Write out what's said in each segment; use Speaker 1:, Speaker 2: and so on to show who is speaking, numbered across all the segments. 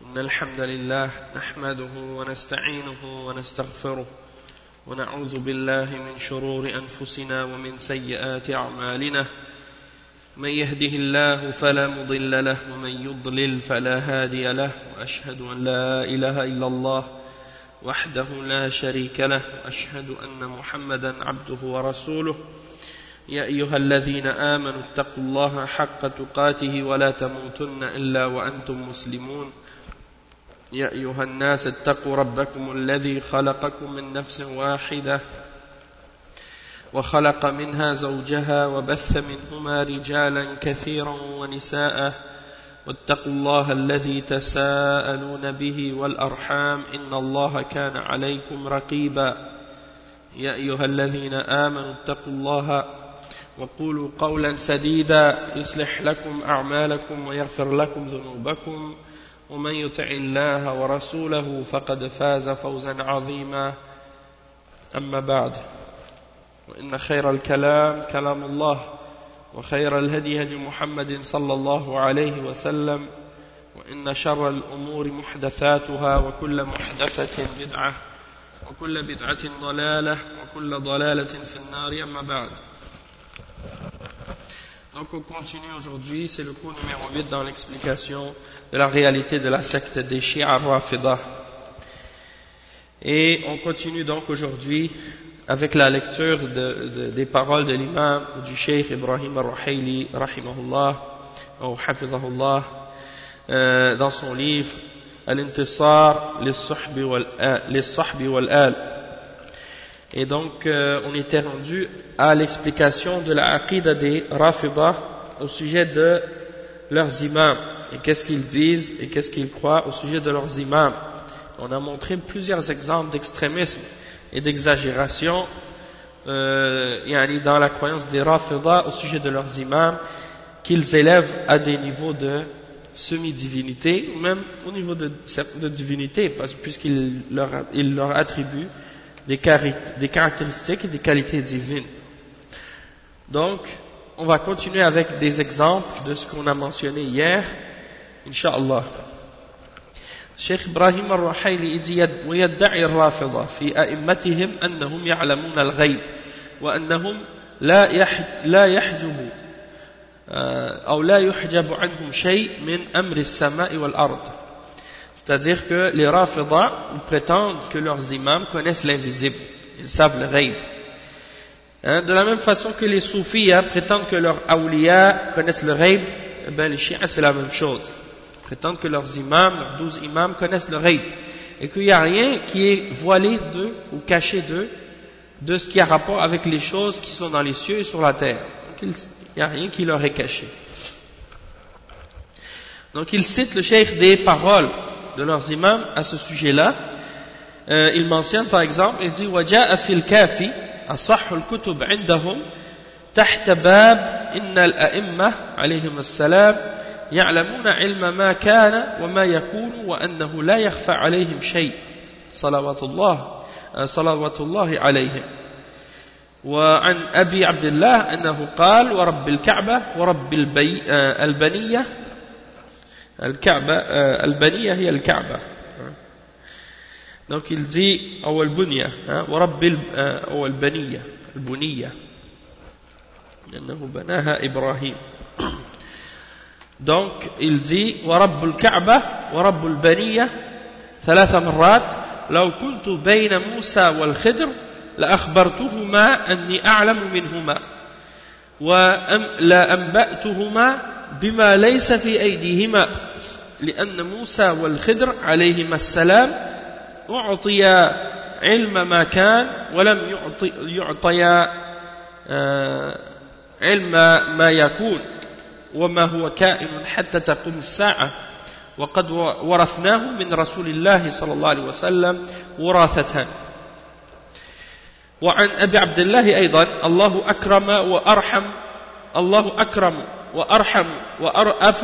Speaker 1: إن الحمد لله نحمده ونستعينه ونستغفره ونعوذ بالله من شرور أنفسنا ومن سيئات أعمالنا من يهده الله فلا مضل له ومن يضلل فلا هادي له وأشهد أن لا إله إلا الله وحده لا شريك له وأشهد أن محمدا عبده ورسوله يا أيها الذين آمنوا اتقوا الله حق تقاته ولا تموتن إلا وأنتم مسلمون يا أيها الناس اتقوا ربكم الذي خلقكم من نفس واحدة وخلق منها زوجها وبث منهما رجالا كثيرا ونساء واتقوا الله الذي تساءلون به والأرحام إن الله كان عليكم رقيبا يا أيها الذين آمنوا اتقوا الله وقولوا قولا سديدا يصلح لكم أعمالكم ويغفر لكم ذنوبكم ومن يطع الله ورسوله فقد فاز فوزا عظيما أما بعد وإن خير الكلام كلام الله وخير الهدي هدي محمد صلى الله عليه وسلم وإن شر الأمور محدثاتها وكل محدثة بدعة وكل بدعة ضلالة وكل ضلالة في النار أما بعد. Donc on continue aujourd'hui, c'est le cours numéro 8 dans l'explication de la réalité de la secte des Shi'a Rafida. Et on continue donc aujourd'hui avec la lecture des paroles de l'imam du Cheikh Ibrahim al-Ruhayli, rahimahullah, ou hafizahullah, dans son livre Al-Intisar lis-Sahbi wal-Al. Et donc, on était rendu à l'explication de la aqida des Rafida au sujet de leurs imams. Et qu'est-ce qu'ils disent et qu'est-ce qu'ils croient au sujet de leurs imams. On a montré plusieurs exemples d'extrémisme et d'exagération dans la croyance des Rafida au sujet de leurs imams, qu'ils élèvent à des niveaux de semi-divinité, ou même au niveau de divinité, puisqu'ils leur attribuent des caractéristiques et des qualités divines. Donc, on va continuer avec des exemples de ce qu'on a mentionné hier, Inch'Allah. Cheikh Ibrahim al-Ruhayli dit ويدعي الرافضة في أئمتهم أنهم يعلمون الغيب وأنهم لا يحجب أو لا يحجب عنهم شيء من أمر السماء والأرض. C'est-à-dire que les Rafida prétendent que leurs imams connaissent l'invisible, ils savent le ghaib. De la même façon que les soufis prétendent que leurs awliya connaissent le ghaib, les chiites c'est la même chose. Ils prétendent que leurs imams, leurs 12 imams connaissent le ghaib. Et qu'il n'y a rien qui est voilé d'eux ou caché d'eux de ce qui a rapport avec les choses qui sont dans les cieux et sur la terre. Donc il n'y a rien qui leur est caché. Donc il cite le cheikh des paroles de leurs imams à ce sujet-là. Il mentionne par exemple, il dit وَجَاءَ فِي الْكَافِ أَصَحُّ الْكُتُبْ عِنْدَهُمْ تحت باب إن الأئمة عليهم السلام يعلمون علم ما كان وما يكون وأنه لا يخفى عليهم شيء صلوات الله عليهم. وعن أبي عبد الله أنه قال ورب الكعبة ورب البنية البنية هي الكعبة. Donc il dit أو البنية ورب أو البنية لأنه بناها إبراهيم. Donc il dit ورب الكعبة ورب البنية 3 مرات لو كنت بين موسى والخضر لأخبرتهما أني أعلم منهما ولأنبأتهما بما ليس في أيديهما لأن موسى والخضر عليهما السلام أعطيا علم ما كان ولم يعطيا علم ما يكون وما هو كائن حتى تقوم الساعة وقد ورثناه من رسول الله صلى الله عليه وسلم وراثة. وعن أبي عبد الله أيضا الله أكرم وأرحم وأرأف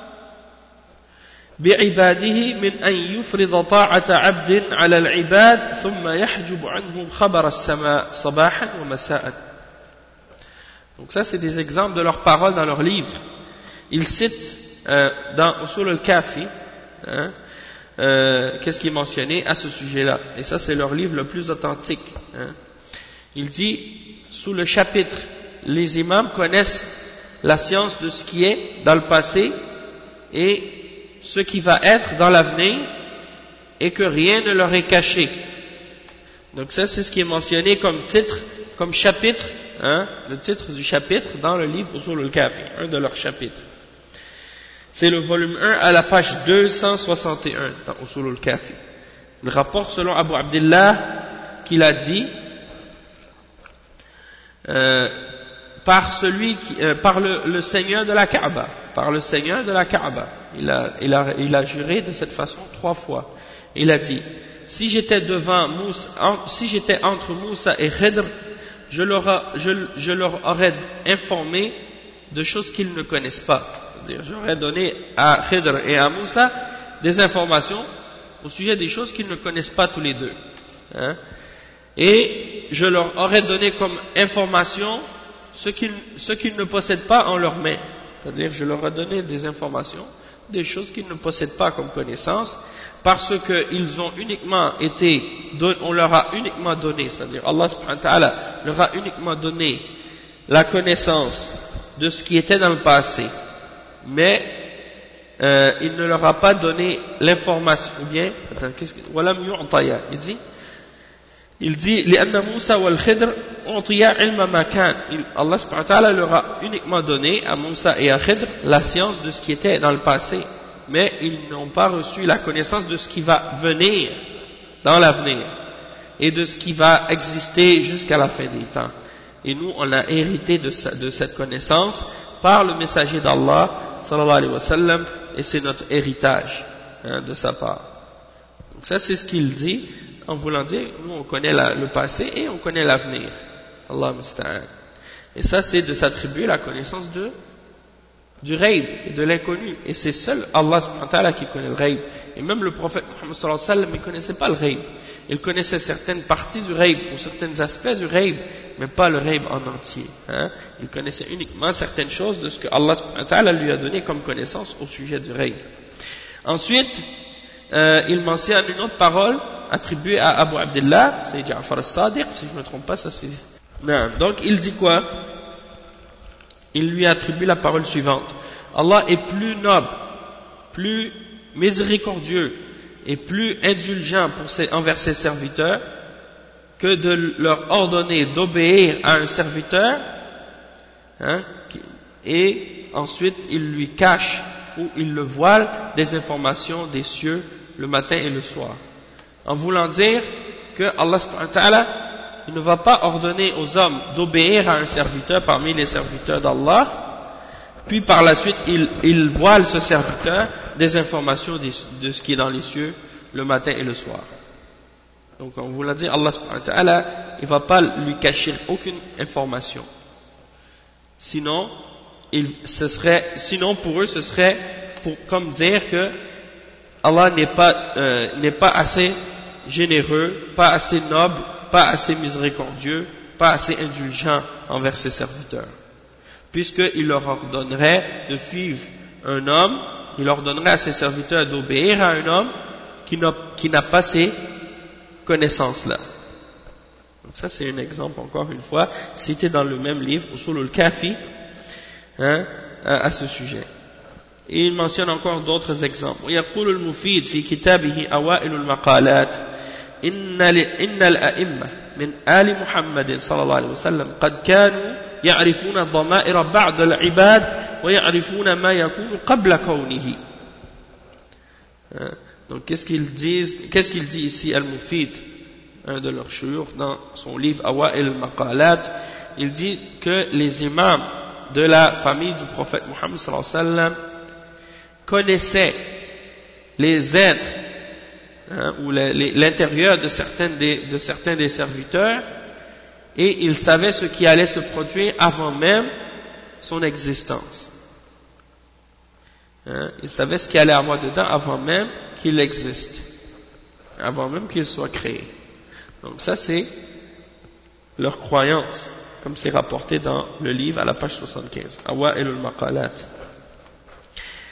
Speaker 1: بعباده من أن يفرض طاعة عبد على العباد ثم يحجب عنه خبر السماء صباحا ومساء. Donc ça c'est des exemples de leurs paroles dans leurs livres. Ils citent dans Usul al-Kafi qu'est-ce qui est mentionné à ce sujet-là. Et ça, c'est leur livre le plus authentique. Hein. Il dit, sous le chapitre, les imams connaissent la science de ce qui est dans le passé et ce qui va être dans l'avenir et que rien ne leur est caché. Donc ça, c'est ce qui est mentionné comme titre, comme chapitre, hein, le titre du chapitre dans le livre Usul al-Kafi, un de leurs chapitres. C'est le volume 1 à la page 261 dans Usul al-Kafi. Il rapporte selon Abu Abdillah qu'il a dit par le Seigneur de la Kaaba, par le Seigneur de la Kaaba, il a juré de cette façon 3 fois. Il a dit, si j'étais entre Moussa et Khidr, je leur aurais informé de choses qu'ils ne connaissent pas. C'est-à-dire, j'aurais donné à Khidr et à Moussa des informations au sujet des choses qu'ils ne connaissent pas tous les deux. Hein? Et je leur aurais donné comme information ce qu'ils ne possèdent pas en leurs mains. C'est-à-dire, je leur ai donné des informations, des choses qu'ils ne possèdent pas comme connaissance, parce qu'ils ont uniquement été, on leur a uniquement donné, c'est-à-dire Allah subhanahu wa ta'ala leur a uniquement donné la connaissance de ce qui était dans le passé, mais il ne leur a pas donné l'information, ou bien, attends, il dit لأن موسى والخضر أعطيا علم ما كان. Allah subhanahu wa ta'ala leur a uniquement donné à Moussa et à Khidr la science de ce qui était dans le passé, mais ils n'ont pas reçu la connaissance de ce qui va venir dans l'avenir et de ce qui va exister jusqu'à la fin des temps. Et nous, on a hérité de cette connaissance par le messager d'Allah sallallahu alayhi wa sallam, et c'est notre héritage, hein, de sa part. Donc ça, c'est ce qu'il dit en voulant dire, nous on connaît le passé et on connaît l'avenir. Allah musta'an. Et ça, c'est de s'attribuer la connaissance du ghaib et de l'inconnu. Et c'est seul Allah subhanahu wa ta'ala qui connaît le ghaib. Et même le prophète Muhammad sallallahu alayhi wa sallam, il ne connaissait pas le ghaib. Il connaissait certaines parties du ghaib ou certains aspects du ghaib, mais pas le ghaib en entier. Hein. Il connaissait uniquement certaines choses de ce que Allah subhanahu wa ta'ala lui a donné comme connaissance au sujet du ghaib. Ensuite, il mentionne une autre parole attribuée à Abu Abdillah, c'est Ja'far al-Sadiq, si je ne me trompe pas, ça c'est... Non. Donc il dit quoi? Il lui attribue la parole suivante: Allah est plus noble, plus miséricordieux et plus indulgent envers ses serviteurs que de leur ordonner d'obéir à un serviteur, hein, et ensuite il lui cache ou il le voile des informations des cieux le matin et le soir, en voulant dire que Allah subhanahu wa ta'ala, il ne va pas ordonner aux hommes d'obéir à un serviteur parmi les serviteurs d'Allah, puis par la suite il voile ce serviteur des informations de ce qui est dans les cieux le matin et le soir. Donc en voulant dire, Allah subhanahu wa ta'ala, il ne va pas lui cacher aucune information. Sinon pour eux ce serait comme dire que Allah n'est pas assez généreux, pas assez noble, pas assez miséricordieux, pas assez indulgent envers ses serviteurs. Puisqu'il leur ordonnerait de suivre un homme, il ordonnerait à ses serviteurs d'obéir à un homme qui n'a pas ces connaissances-là. Donc ça c'est un exemple, encore une fois, cité dans le même livre, Usul al-Kafi, hein, à ce sujet. Et il mentionne encore d'autres exemples. ويقول المفيد في كتابه أوائل المقالات إن الأئمة من آل محمد صلى الله عليه وسلم قد كانوا يعرفون ضمائر بعض العباد ويعرفون ما يكون قبل كونه. Donc qu'est-ce qu'il dit ici Al-Mufid, un de leurs shuyukh, dans son livre Awa'il al-Maqalat? Il dit que les imams de la famille du prophète Muhammad sallallahu alayhi wa sallam connaissaient les êtres, hein, ou l'intérieur de certains des serviteurs, et ils savaient ce qui allait se produire avant même son existence. Hein, ils savaient ce qu'il allait avoir dedans avant même qu'il existe, avant même qu'il soit créé. Donc ça c'est leur croyance, comme c'est rapporté dans le livre à la page 75, Awa'il al-Maqalat.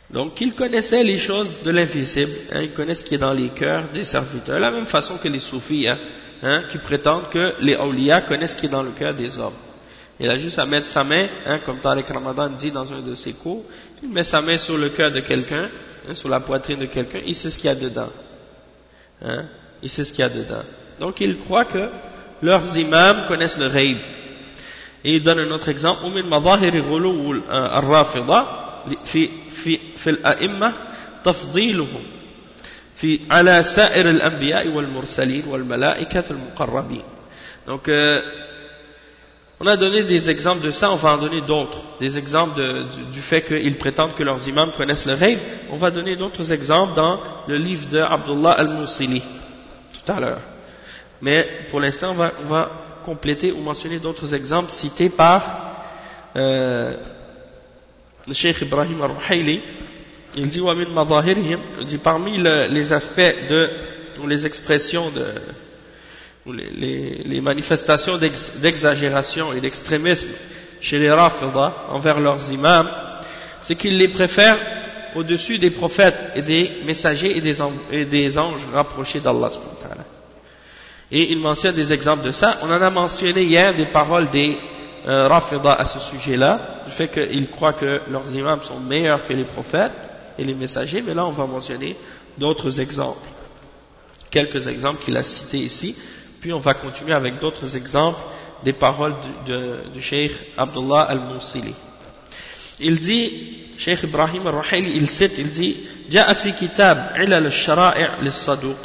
Speaker 1: Donc ils connaissaient les choses de l'invisible, hein, ils connaissent ce qui est dans les cœurs des serviteurs, de la même façon que les soufis, qui prétendent que les awliya connaissent ce qui est dans le cœur des hommes. Il a juste à mettre sa main, comme Tariq Ramadan dit dans un de ses cours, il met sa main sur le cœur de quelqu'un, sur la poitrine de quelqu'un, il sait ce qu'il y a dedans. Il sait ce qu'il y a dedans. Donc ils croient que leurs imams connaissent le ghaib. Et il donne un autre exemple, ومن مظاهر غلو الرافضة في الأئمة تفضيلهم على سائر الأنبياء والمرسلين والملائكة المقربين. Donc on a donné des exemples de ça, on va en donner d'autres, des exemples du fait qu'ils prétendent que leurs imams connaissent le ghaib. On va donner d'autres exemples dans le livre de Abdullah al-Musili tout à l'heure. Mais pour l'instant, on va compléter ou mentionner d'autres exemples cités par le Cheikh Ibrahim al-Ruhayli. Il dit وَمِن مَظَاهِرِهِمْ, il dit parmi les aspects ou les expressions ou les manifestations d'exagération et d'extrémisme chez les Rafida envers leurs imams, c'est qu'ils les préfèrent au-dessus des prophètes et des messagers et des anges rapprochés d'Allah subhanahu wa ta'ala. Et il mentionne des exemples de ça. On en a mentionné hier des paroles des Rafida à ce sujet-là, du fait qu'ils croient que leurs imams sont meilleurs que les prophètes et les messagers, mais là on va mentionner d'autres exemples, quelques exemples qu'il a cités ici, puis on va continuer avec d'autres exemples des paroles du Cheikh Abdullah al-Musili. Il dit, Cheikh Ibrahim al-Ruhayli, il cite, il dit جاء في كتاب علل الشرائع للصدوق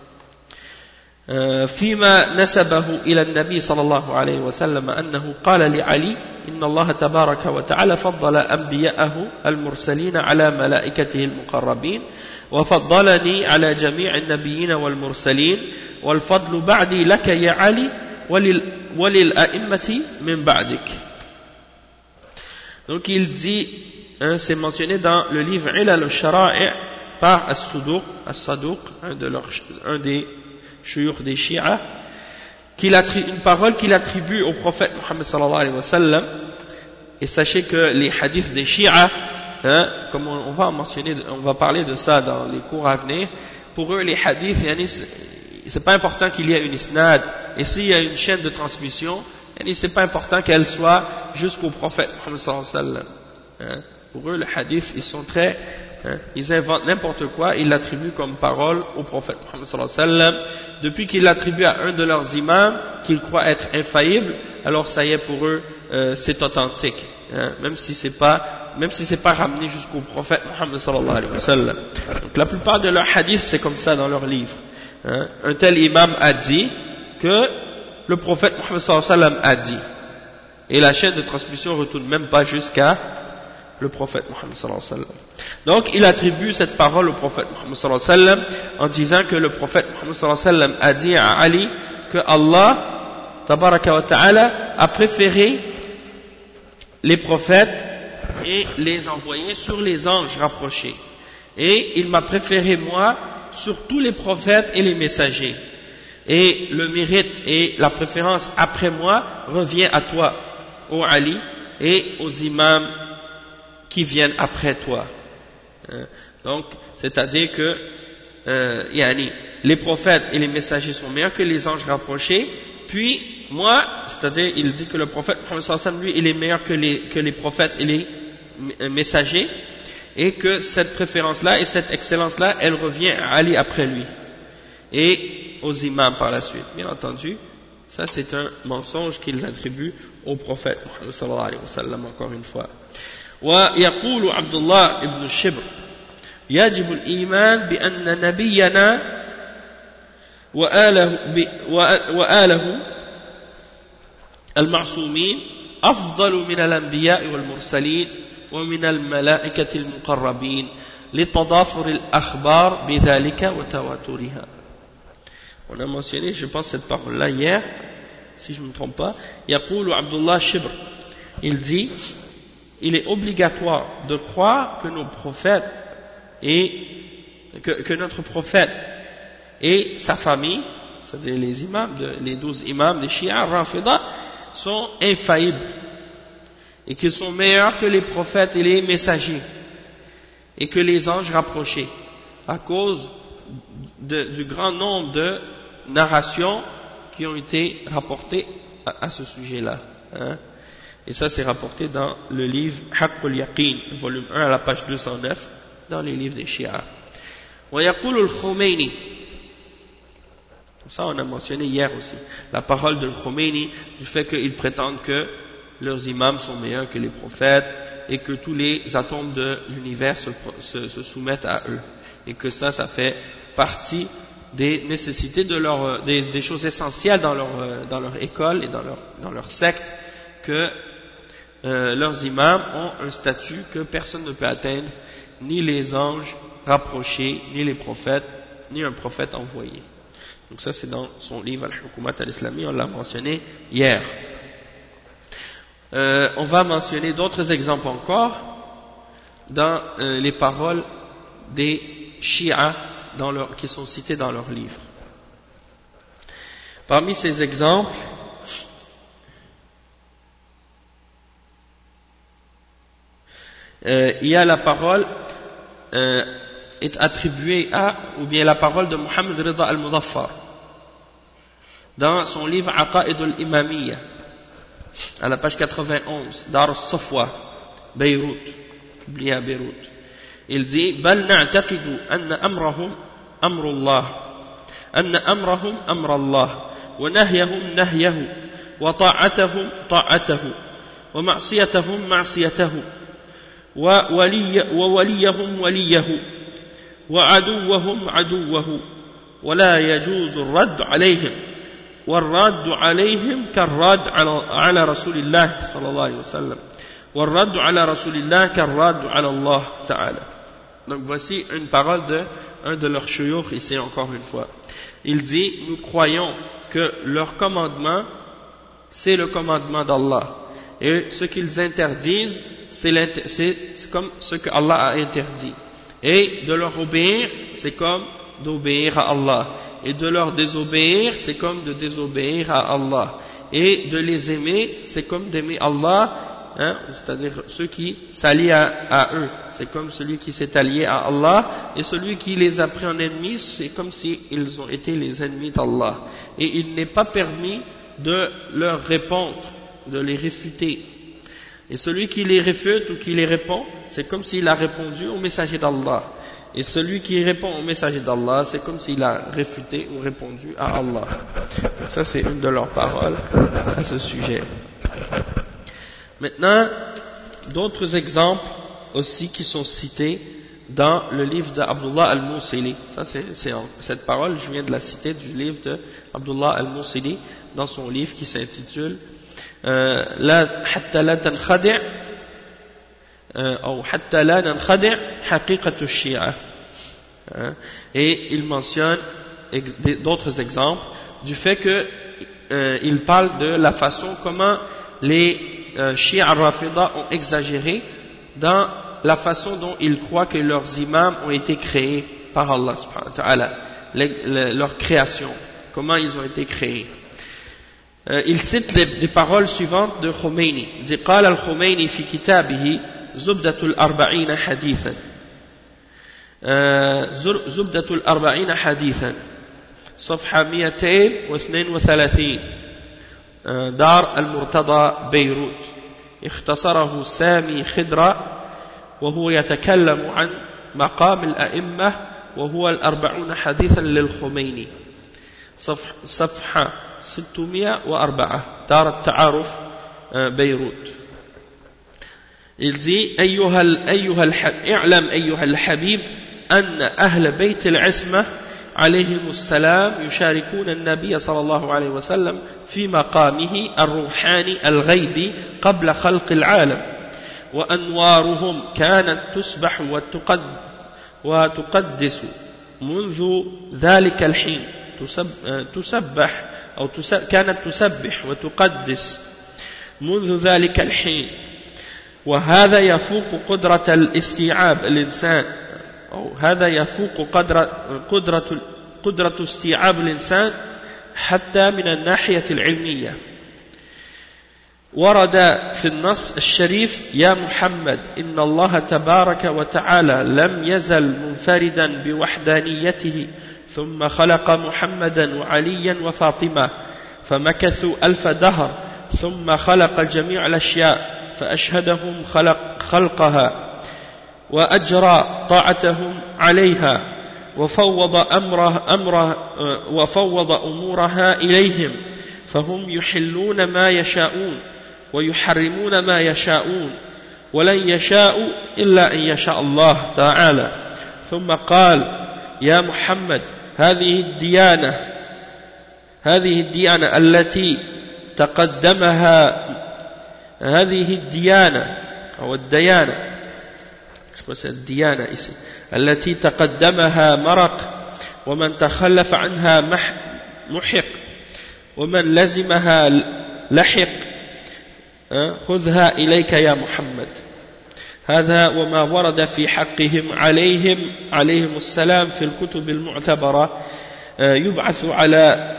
Speaker 1: فيما نسبه إلى النبي صلى الله عليه وسلم أنه قال لعلي إن الله تبارك وتعالى فضل أنبياءه المرسلين على ملائكته المقربين وفضلني على جميع النبيين والمرسلين والفضل بعدي لك يا علي وللأئمة من بعدك. Donc il dit, c'est mentionné dans le livre Ilal al-Shara'i' par As-Saduq, un des shuyukh des Shia, une parole qu'il attribue au prophète Muhammad sallallahu alayhi wa sallam. Et sachez que les hadiths des Shia, comme on va parler de ça dans les cours à venir, pour eux les hadiths, c'est pas important qu'il y ait une isnad, et s'il y a une chaîne de transmission, c'est pas important qu'elle soit jusqu'au prophète Muhammad sallallahu alayhi wa sallam. Pour eux, les hadiths, ils inventent n'importe quoi, ils l'attribuent comme parole au prophète Muhammad sallallahu alayhi wa sallam. Depuis qu'ils l'attribuent à un de leurs imams, qu'ils croient être infaillible, alors ça y est, pour eux, c'est authentique, même si c'est pas ramené jusqu'au prophète Muhammad sallallahu alayhi wa sallam. Donc la plupart de leurs hadiths, c'est comme ça dans leurs livres. Un tel imam a dit que le prophète Muhammad sallallahu alayhi wa sallam a dit, et la chaîne de transmission ne retourne même pas jusqu'à le prophète Muhammad sallallahu alayhi wa sallam. Donc il attribue cette parole au prophète Muhammad sallallahu alayhi wa sallam en disant que le prophète Muhammad sallallahu alayhi wa sallam a dit à Ali que Allah tabaraka wa ta'ala a préféré les prophètes et les envoyés sur les anges rapprochés, et il m'a préféré moi sur tous les prophètes et les messagers, et le mérite et la préférence après moi revient à toi, ô Ali, et aux imams qui viennent après toi. Donc, c'est-à-dire que les prophètes et les messagers sont meilleurs que les anges rapprochés, puis moi, c'est-à-dire il dit que le prophète Muhammad sallallahu alayhi wa sallam, lui, il est meilleur que les prophètes et les messagers, et que cette préférence-là et cette excellence-là, elle revient à Ali après lui, et aux imams par la suite. Bien entendu, ça c'est un mensonge qu'ils attribuent au prophète Muhammad sallallahu alayhi wa sallam, encore une fois. ويقول عبد الله ابن الشبر يجب الإيمان بأن نبينا وآله المعصومين أفضل من الأنبياء والمرسلين ومن الملائكة المقربين لتضافر الأخبار بذلك وتواترها. On a mentionné, je pense, cette parole-là hier, si je ne me trompe pas. يقول عبد الله الشبر, il dit, il est obligatoire de croire que nos prophètes que notre prophète et sa famille, c'est-à-dire les imams, les 12 imams des Shia Rafida, sont infaillibles et qu'ils sont meilleurs que les prophètes et les messagers, et que les anges rapprochés, à cause du grand nombre de narrations qui ont été rapportées à ce sujet-là. Hein. Et ça, c'est rapporté dans le livre Haqqul Yaqin, volume 1, à la page 209, dans les livres des Shia. Wa yaqulu al-Khomeini. Ça, on a mentionné hier aussi. La parole de Khomeini, du fait qu'ils prétendent que leurs imams sont meilleurs que les prophètes, et que tous les atomes de l'univers se soumettent à eux. Et que ça fait partie des nécessités des choses essentielles dans leur école et dans leur secte, que leurs imams ont un statut que personne ne peut atteindre, ni les anges rapprochés, ni les prophètes, ni un prophète envoyé. Donc ça, c'est dans son livre Al-Hukumat al-Islami, on l'a mentionné hier. On va mentionner d'autres exemples encore dans les paroles des Shia qui sont cités dans leurs livres. Parmi ces exemples, il y a la parole est attribuée à, ou bien la parole de Muhammad Rida al-Muzaffar dans son livre Aqaid al-Imamiyya à la page 91, Dar al-Safwa, Beyrouth, publié à Beyrouth. Il dit: Bal na'taqidu anna amrahum amrullah, anna amrahum amrallah, wa nahyahum nahyahu, wa ta'atahum ta'atahu, wa ma'siyatahum ma'siyatahu, wa waliyahum waliyahu, wa aduwahum aduwahu, wa la yajuzu ar-radd alayhim. والرد عليهم كالرد على رسول الله صلى الله عليه وسلم والرد على رسول الله كالرد على الله تعالى. Donc voici une parole d'un de leurs shuyukh ici encore une fois. Il dit: nous croyons que leur commandement c'est le commandement d'Allah, et ce qu'ils interdisent c'est comme ce que Allah a interdit, et de leur obéir c'est comme d'obéir à Allah, et de leur désobéir c'est comme de désobéir à Allah, et de les aimer c'est comme d'aimer Allah, hein, c'est-à-dire ceux qui s'allient à eux c'est comme celui qui s'est allié à Allah, et celui qui les a pris en ennemis c'est comme s'ils ont été les ennemis d'Allah, et il n'est pas permis de leur répondre, de les réfuter, et celui qui les réfute ou qui les répond c'est comme s'il a répondu au messager d'Allah, et celui qui répond au messager d'Allah, c'est comme s'il a réfuté ou répondu à Allah. Donc ça, c'est une de leurs paroles à ce sujet. Maintenant, d'autres exemples aussi qui sont cités dans le livre d'Abdullah al-Musili. Ça, cette parole, je viens de la citer du livre d'Abdullah al-Musili, dans son livre qui s'intitule Hatta la tankhadi' ou Hatta la nankhadi' haqiqatu shia. Et il mentionne d'autres exemples du fait qu'il parle de la façon comment les Shia al-Rafida ont exagéré dans la façon dont ils croient que leurs imams ont été créés par Allah subhanahu wa ta'ala, leur création, comment ils ont été créés. Il cite les paroles suivantes de Khomeini. Il dit: قال الخميني في كتابه زبدة الأربعين حديثا زبدة الأربعين حديثا صفحة 232 دار المرتضى بيروت اختصره سامي خضرة وهو يتكلم عن مقام الأئمة وهو الأربعون حديثا للخميني صفحة 604 دار التعارف بيروت. Il dit: اعلم أيها الحبيب أن أهل بيت العصمة عليهم السلام يشاركون النبي صلى الله عليه وسلم في مقامه الروحاني الغيبي قبل خلق العالم، وأنوارهم كانت تسبح وتقدس منذ ذلك الحين كانت تسبح وتقدس منذ ذلك الحين، وهذا يفوق قدرة الاستيعاب الإنسان، أو هذا يفوق قدرة استيعاب الإنسان حتى من الناحية العلمية. ورد في النص الشريف يا محمد إن الله تبارك وتعالى لم يزل منفردا بوحدانيته ثم خلق محمدا وعليا وفاطمة فمكثوا 1000 دهر ثم خلق جميع الأشياء فأشهدهم خلقها وأجرى طاعتهم عليها وفوض أمورها إليهم فهم يحلون ما يشاءون ويحرمون ما يشاءون ولن يشاءوا إلا أن يشاء الله تعالى ثم قال يا محمد هذه الديانة التي تقدمها التي تقدمها مرق ومن تخلف عنها محق ومن لزمها لحق خذها إليك يا محمد هذا وما ورد في حقهم عليهم السلام في الكتب المعتبرة يبعث على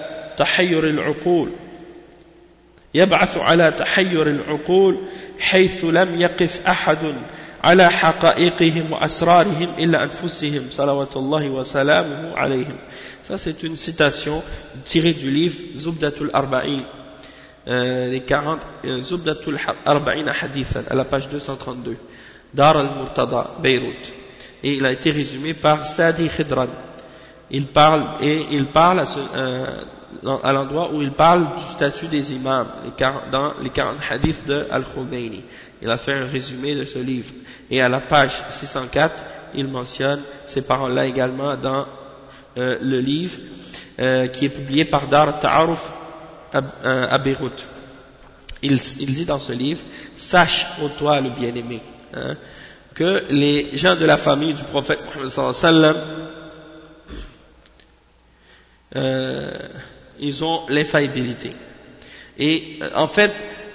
Speaker 1: تحير العقول حيث لم يقف أحد على حقائقهم وأسرارهم إلا أنفسهم صلوات الله وسلامه عليهم. Ça c'est une citation tirée du livre Zubdatul Arba'in, les 40 Zubdatul Arba'in Hadithan à la page 232, Dar al-Murtada, Beyrouth, et il a été résumé par Sadi Khidran. Il parle à l'endroit où il parle du statut des imams dans les 40 hadiths de Al-Khumayni. Il a fait un résumé de ce livre et à la page 604 il mentionne ces paroles-là également dans le livre qui est publié par Dar Ta'aruf à Beyrouth. Il dit dans ce livre: sache, ô toi le bien-aimé, que les gens de la famille du prophète Muhammad sallallahu alayhi wa sallam ils ont l'infaillibilité. Et en fait,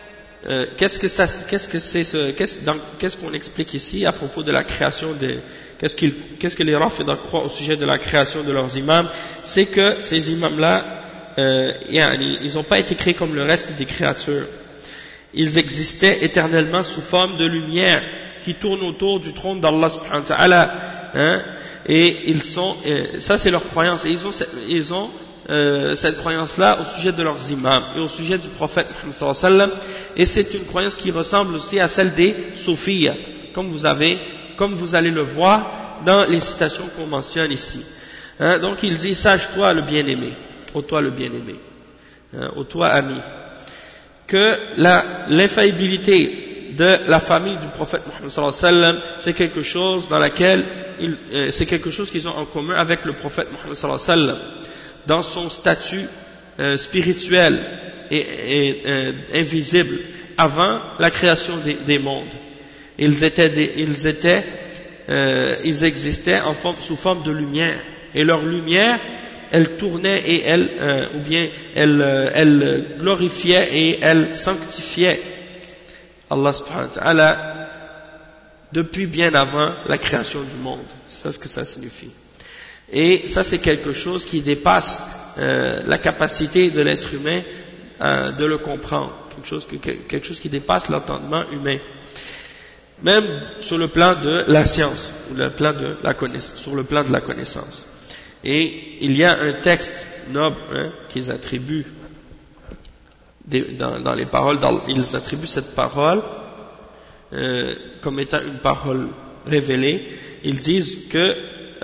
Speaker 1: qu'est-ce qu'on explique ici à propos de la création qu'est-ce que les Rafidah croient au sujet de la création de leurs imams? C'est que ces imams-là, ils n'ont pas été créés comme le reste des créatures. Ils existaient éternellement sous forme de lumière qui tourne autour du trône d'Allah subhanahu wa ta'ala, et ça c'est leur croyance, et ils ont cette croyance-là au sujet de leurs imams et au sujet du prophète Muhammad sallallahu alayhi wa sallam, et c'est une croyance qui ressemble aussi à celle des soufis, comme vous allez le voir dans les citations qu'on mentionne ici. Donc il dit: sache-toi le bien-aimé, ô toi le bien-aimé, ô toi ami, que l'infaillibilité de la famille du prophète Muhammad sallallahu alayhi wa sallam, c'est quelque chose qu'ils ont en commun avec le prophète Muhammad sallallahu alayhi wa sallam dans son statut spirituel et invisible avant la création des mondes. Ils existaient sous forme de lumière, et leur lumière, elle tournait et elle glorifiait et elle sanctifiait Allah subhanahu wa ta'ala depuis bien avant la création du monde. C'est ce que ça signifie. Et ça, c'est quelque chose qui dépasse la capacité de l'être humain de le comprendre, quelque chose qui dépasse l'entendement humain, même sur le plan de la science, ou sur le plan de la connaissance. Et il y a un texte noble qu'ils attribuent dans les paroles, ils attribuent cette parole comme étant une parole révélée. Ils disent que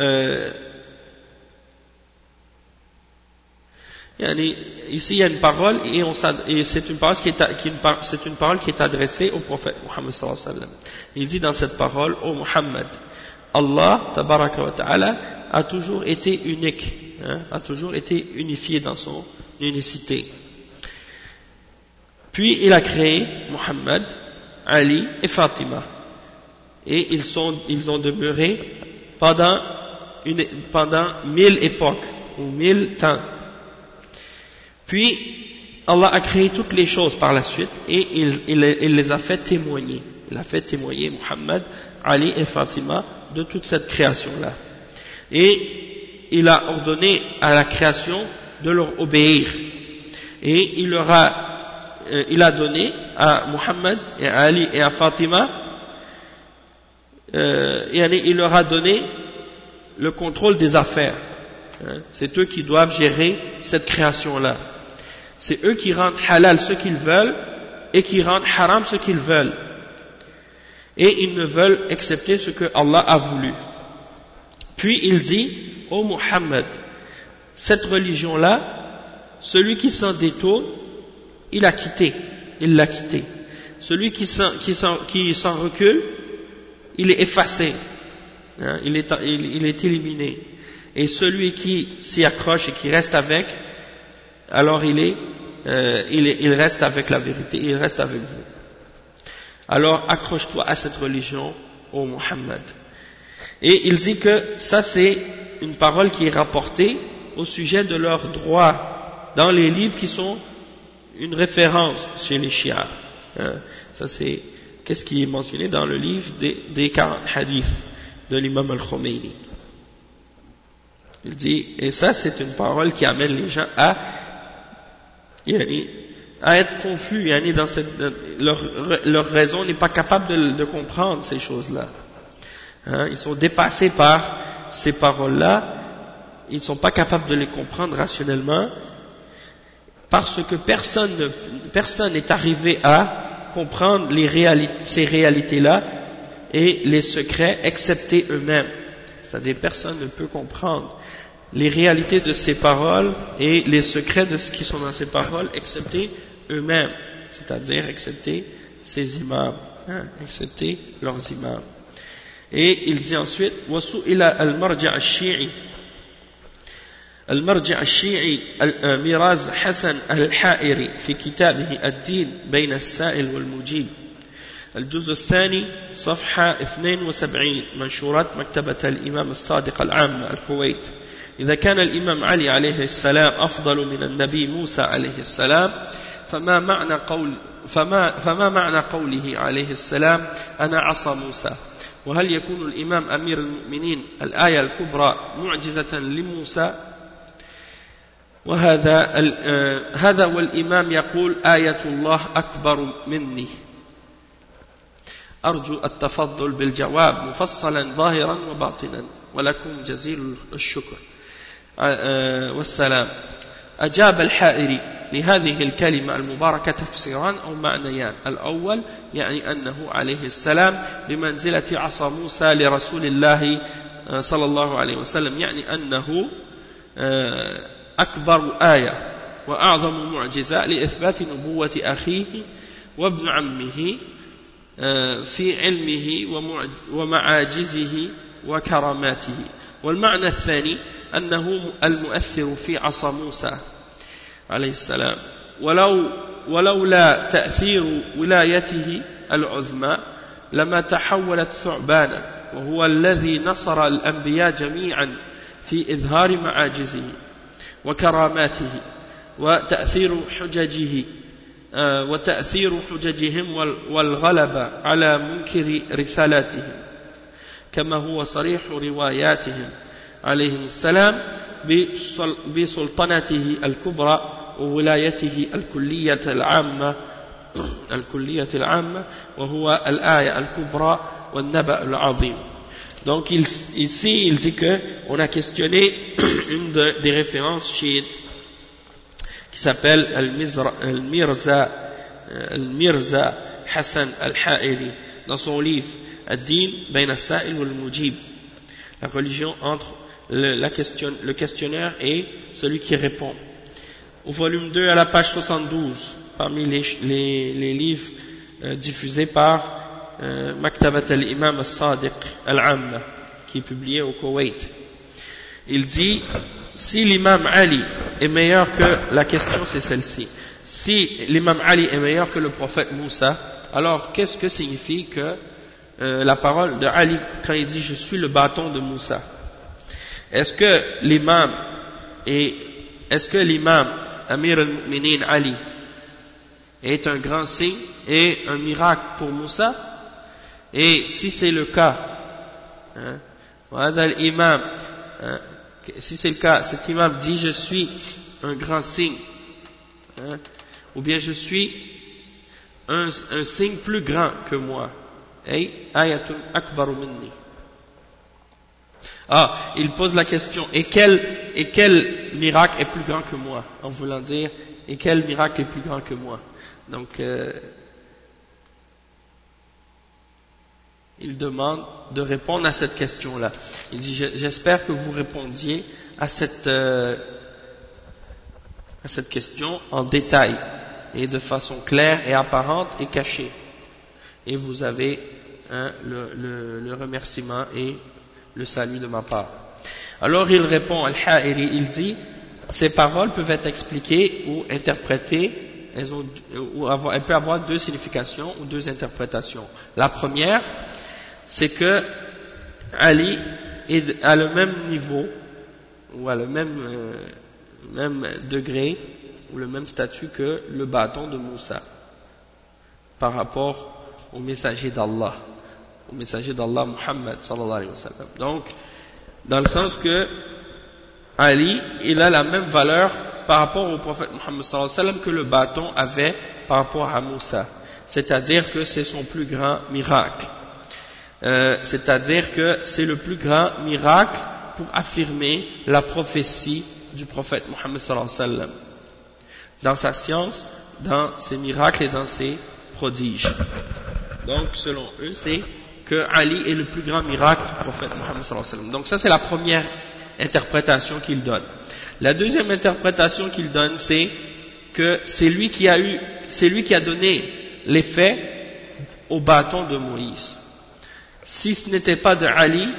Speaker 1: ici il y a une parole et c'est une parole qui est adressée au prophète Muhammad sallallahu alayhi wa sallam. Il dit dans cette parole: ô Muhammad, Allah tabaraka wa ta'ala a toujours été unique, a toujours été unifié dans son unicité. Puis il a créé Muhammad, Ali et Fatima, et ils ont demeuré pendant 1000 époques ou 1000 temps. Puis Allah a créé toutes les choses par la suite et il les a fait témoigner. Il a fait témoigner Muhammad, Ali et Fatima de toute cette création-là. Et il a ordonné à la création de leur obéir. Et il leur a il a donné à Muhammad et à Ali et à Fatima, il leur a donné le contrôle des affaires. C'est eux qui doivent gérer cette création-là. C'est eux qui rendent halal ce qu'ils veulent et qui rendent haram ce qu'ils veulent. Et ils ne veulent accepter ce que Allah a voulu. Puis il dit, ô Muhammad, cette religion-là, celui qui s'en détourne, il l'a quitté. Celui qui s'en recule, il est effacé. Il est éliminé. Et celui qui s'y accroche et qui reste avec, alors il reste avec la vérité, il reste avec vous. Alors accroche-toi à cette religion, ô Muhammad. Et il dit que ça c'est une parole qui est rapportée au sujet de leurs droits dans les livres qui sont une référence chez les chiites. Ça c'est qu'est-ce qui est mentionné dans le livre des 40 hadiths de l'imam al-Khomeini. Il dit, et ça c'est une parole qui amène les gens à être confus, leur raison n'est pas capable de comprendre ces choses-là. Ils sont dépassés par ces paroles-là, ils ne sont pas capables de les comprendre rationnellement, parce que personne n'est arrivé à comprendre ces réalités-là et les secrets, excepté eux-mêmes. C'est-à-dire personne ne peut comprendre les réalités de ces paroles et les secrets de ce qui sont dans ces paroles, excepté eux-mêmes, c'est-à-dire excepté ces imams, excepté leurs imams. Et il dit ensuite, وَسُئِلَ الْمَرْجِعَ الشيعي ميراز حسن الحائري في كتابه الدين بين السائل والمجيب الجزء الثاني صفحة 72 منشورات مكتبة الإمام الصادق العامة الكويت إذا كان الإمام علي عليه السلام أفضل من النبي موسى عليه السلام فما معنى قوله عليه السلام أنا عصا موسى وهل يكون الإمام أمير المؤمنين الآية الكبرى معجزة لموسى هذا والإمام يقول آية الله أكبر مني أرجو التفضل بالجواب مفصلا ظاهرا وباطنا ولكم جزيل الشكر والسلام. أجاب الحائري لهذه الكلمة المباركة تفسيران أو معنيان. الأول يعني أنه عليه السلام بمنزلة عصا موسى لرسول الله صلى الله عليه وسلم، يعني أنه أكبر آية وأعظم معجزة لإثبات نبوة أخيه وابن عمه في علمه ومعاجزه وكراماته. والمعنى الثاني أنه المؤثر في عصا موسى عليه السلام، ولولا تأثير ولايته العظمى لما تحولت ثعبانا، وهو الذي نصر الأنبياء جميعا في إظهار معاجزه وكراماته وتأثير حججهم والغلبة على منكر رسالاتهم، كما هو صريح رواياتهم عليهم السلام بسلطنته الكبرى وولايته الكلية العامة وهو الآية الكبرى والنبأ العظيم. Donc ici il dit que on a questionné une des références chiites qui s'appelle Al-Mirza Hassan Al-Ha'iri dans son livre Ad-Din Bayn As-Sa'il wal-Mujib, la religion entre le questionnaire et celui qui répond, au volume 2 à la page 72 parmi les livres diffusés par Maktabat al-Imam al-Sadiq al-Amma qui est publié au Koweït. Il dit, si l'imam Ali est meilleur que, la question c'est celle-ci, si l'imam Ali est meilleur que le prophète Moussa, alors qu'est-ce que signifie que la parole de Ali quand il dit je suis le bâton de Moussa? Est-ce que l'imam Amir al-Mu'minin Ali est un grand signe et un miracle pour Moussa? Et si c'est le cas, si c'est le cas, cet imam dit je suis un grand signe, ou bien je suis un signe plus grand que moi. Ay ayatun akbaru minni. Ah, il pose la question, et quel miracle est plus grand que moi? En voulant dire, et quel miracle est plus grand que moi? Donc, il demande de répondre à cette question-là. Il dit, j'espère que vous répondiez à cette question en détail, et de façon claire et apparente et cachée. Et vous avez le remerciement et le salut de ma part. Alors il répond, Al-Ha'iri, il dit, ces paroles peuvent être expliquées ou interprétées, elles peuvent avoir deux significations ou deux interprétations. La première, c'est que Ali est à le même niveau, ou à le même degré, ou le même statut que le bâton de Moussa, par rapport au messager d'Allah. Au messager d'Allah Muhammad sallallahu alayhi wa sallam. Donc, dans le sens que Ali, il a la même valeur par rapport au prophète Muhammad sallallahu alayhi wa sallam que le bâton avait par rapport à Moussa. C'est-à-dire que c'est son plus grand miracle. C'est-à-dire que c'est le plus grand miracle pour affirmer la prophétie du prophète Muhammad sallallahu alayhi wa sallam. Dans sa science, dans ses miracles et dans ses prodiges. Donc, selon eux, c'est que Ali est le plus grand miracle du prophète Muhammad sallallahu alayhi wa sallam. Donc ça, c'est la première interprétation qu'il donne. La deuxième interprétation qu'il donne, c'est que c'est lui qui a donné l'effet au bâton de Moïse. Si ce n'était pas de Ali,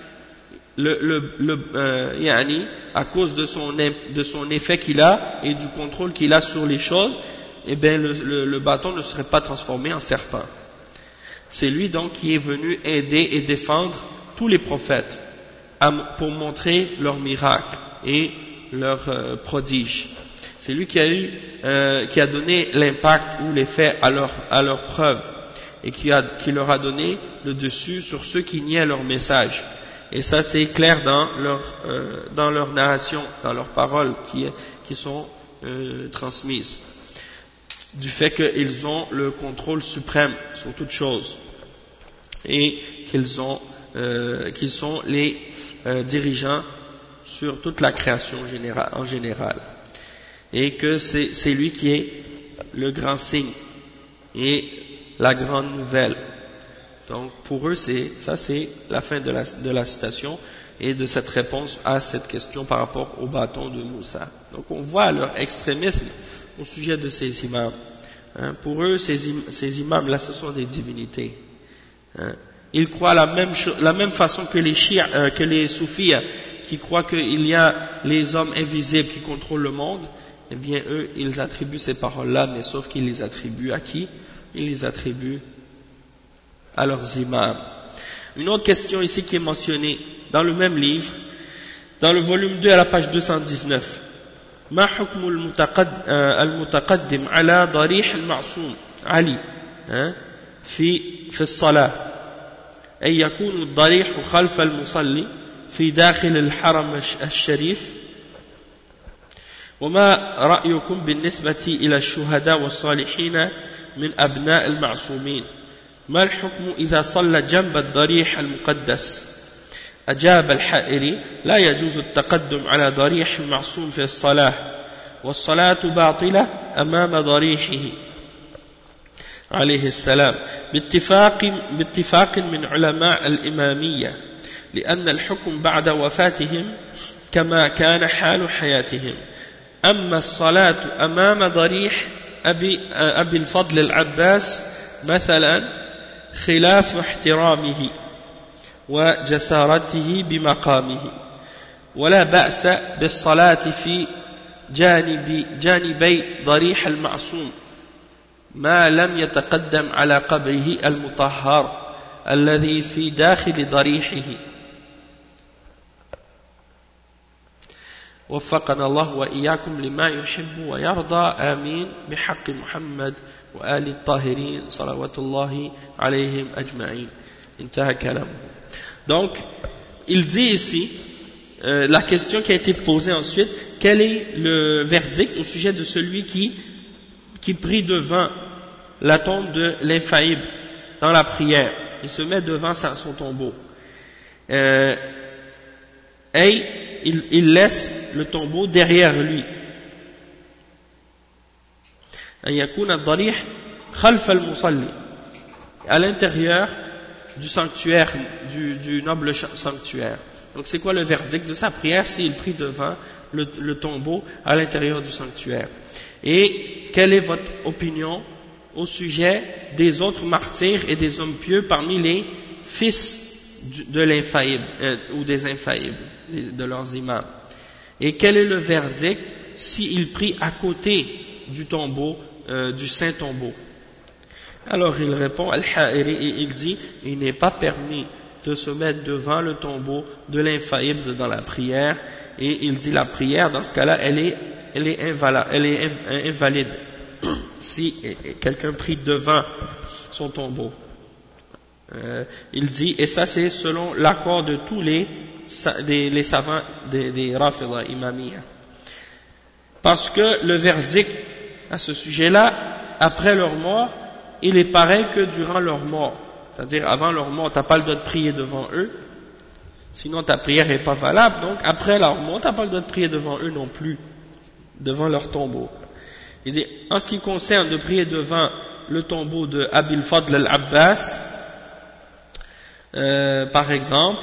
Speaker 1: à cause de son effet qu'il a et du contrôle qu'il a sur les choses, eh bien le bâton ne serait pas transformé en serpent. C'est lui donc qui est venu aider et défendre tous les prophètes pour montrer leurs miracles et leurs prodiges. C'est lui qui a donné l'impact ou l'effet à leur preuve et qui leur a donné le dessus sur ceux qui niaient leur message. Et ça c'est clair dans leur narration, dans leurs paroles qui sont transmises. Du fait qu'ils ont le contrôle suprême sur toute chose et qu'ils sont les dirigeants sur toute la création en général et que c'est lui qui est le grand signe et la grande nouvelle. Donc pour eux c'est la fin de la citation et de cette réponse à cette question par rapport au bâton de Moussa. Donc on voit leur extrémisme au sujet de ces imams. Pour eux, ces imams-là, ce sont des divinités. Ils croient la même façon que les soufis, qui croient qu'il y a les hommes invisibles qui contrôlent le monde. Eh bien, eux, ils attribuent ces paroles-là, mais sauf qu'ils les attribuent à qui? Ils les attribuent à leurs imams. Une autre question ici qui est mentionnée dans le même livre, dans le volume 2 à la page 219. ما حكم المتقدم على ضريح المعصوم علي في الصلاة أن يكون الضريح خلف المصلي في داخل الحرم الشريف وما رأيكم بالنسبة إلى الشهداء والصالحين من أبناء المعصومين ما الحكم إذا صلى جنب الضريح المقدس أجاب الحائري لا يجوز التقدم على ضريح المعصوم في الصلاة والصلاة باطلة أمام ضريحه عليه السلام باتفاق من علماء الإمامية لأن الحكم بعد وفاتهم كما كان حال حياتهم أما الصلاة أمام ضريح أبي الفضل العباس مثلا خلاف احترامه وجسارته بمقامه ولا بأس بالصلاة في جانبي ضريح المعصوم ما لم يتقدم على قبره المطهر الذي في داخل ضريحه وفقنا الله وإياكم لما يحب ويرضى آمين بحق محمد وآل الطاهرين صلوات الله عليهم أجمعين انتهى كلامه. Donc il dit ici la question qui a été posée ensuite, quel est le verdict au sujet de celui qui prie devant la tombe de l'infaillible dans la prière. Il se met devant son tombeau. Et il laisse le tombeau derrière lui. أن يكون الضريح خلف المصلي, à l'intérieur du sanctuaire, du noble sanctuaire. Donc c'est quoi le verdict de sa prière s'il prie devant le tombeau à l'intérieur du sanctuaire? Et quelle est votre opinion au sujet des autres martyrs et des hommes pieux parmi les fils de l'infaillible ou des infaillibles, de leurs imams? Et quel est le verdict s'ils prient à côté du tombeau, du saint tombeau? Alors il répond Al-Ha'iri et il dit: il n'est pas permis de se mettre devant le tombeau de l'infaillible dans la prière. Et il dit la prière dans ce cas-là elle est invalide si quelqu'un prie devant son tombeau. Il dit, et ça c'est selon l'accord de tous les savants des Rafida Imamiyya, parce que le verdict à ce sujet-là, après leur mort, il est pareil que durant leur mort. C'est-à-dire, avant leur mort, tu n'as pas le droit de prier devant eux, sinon ta prière n'est pas valable. Donc, après leur mort, tu n'as pas le droit de prier devant eux non plus, devant leur tombeau. Il dit, en ce qui concerne de prier devant le tombeau de Abil Fadl al-Abbas, par exemple,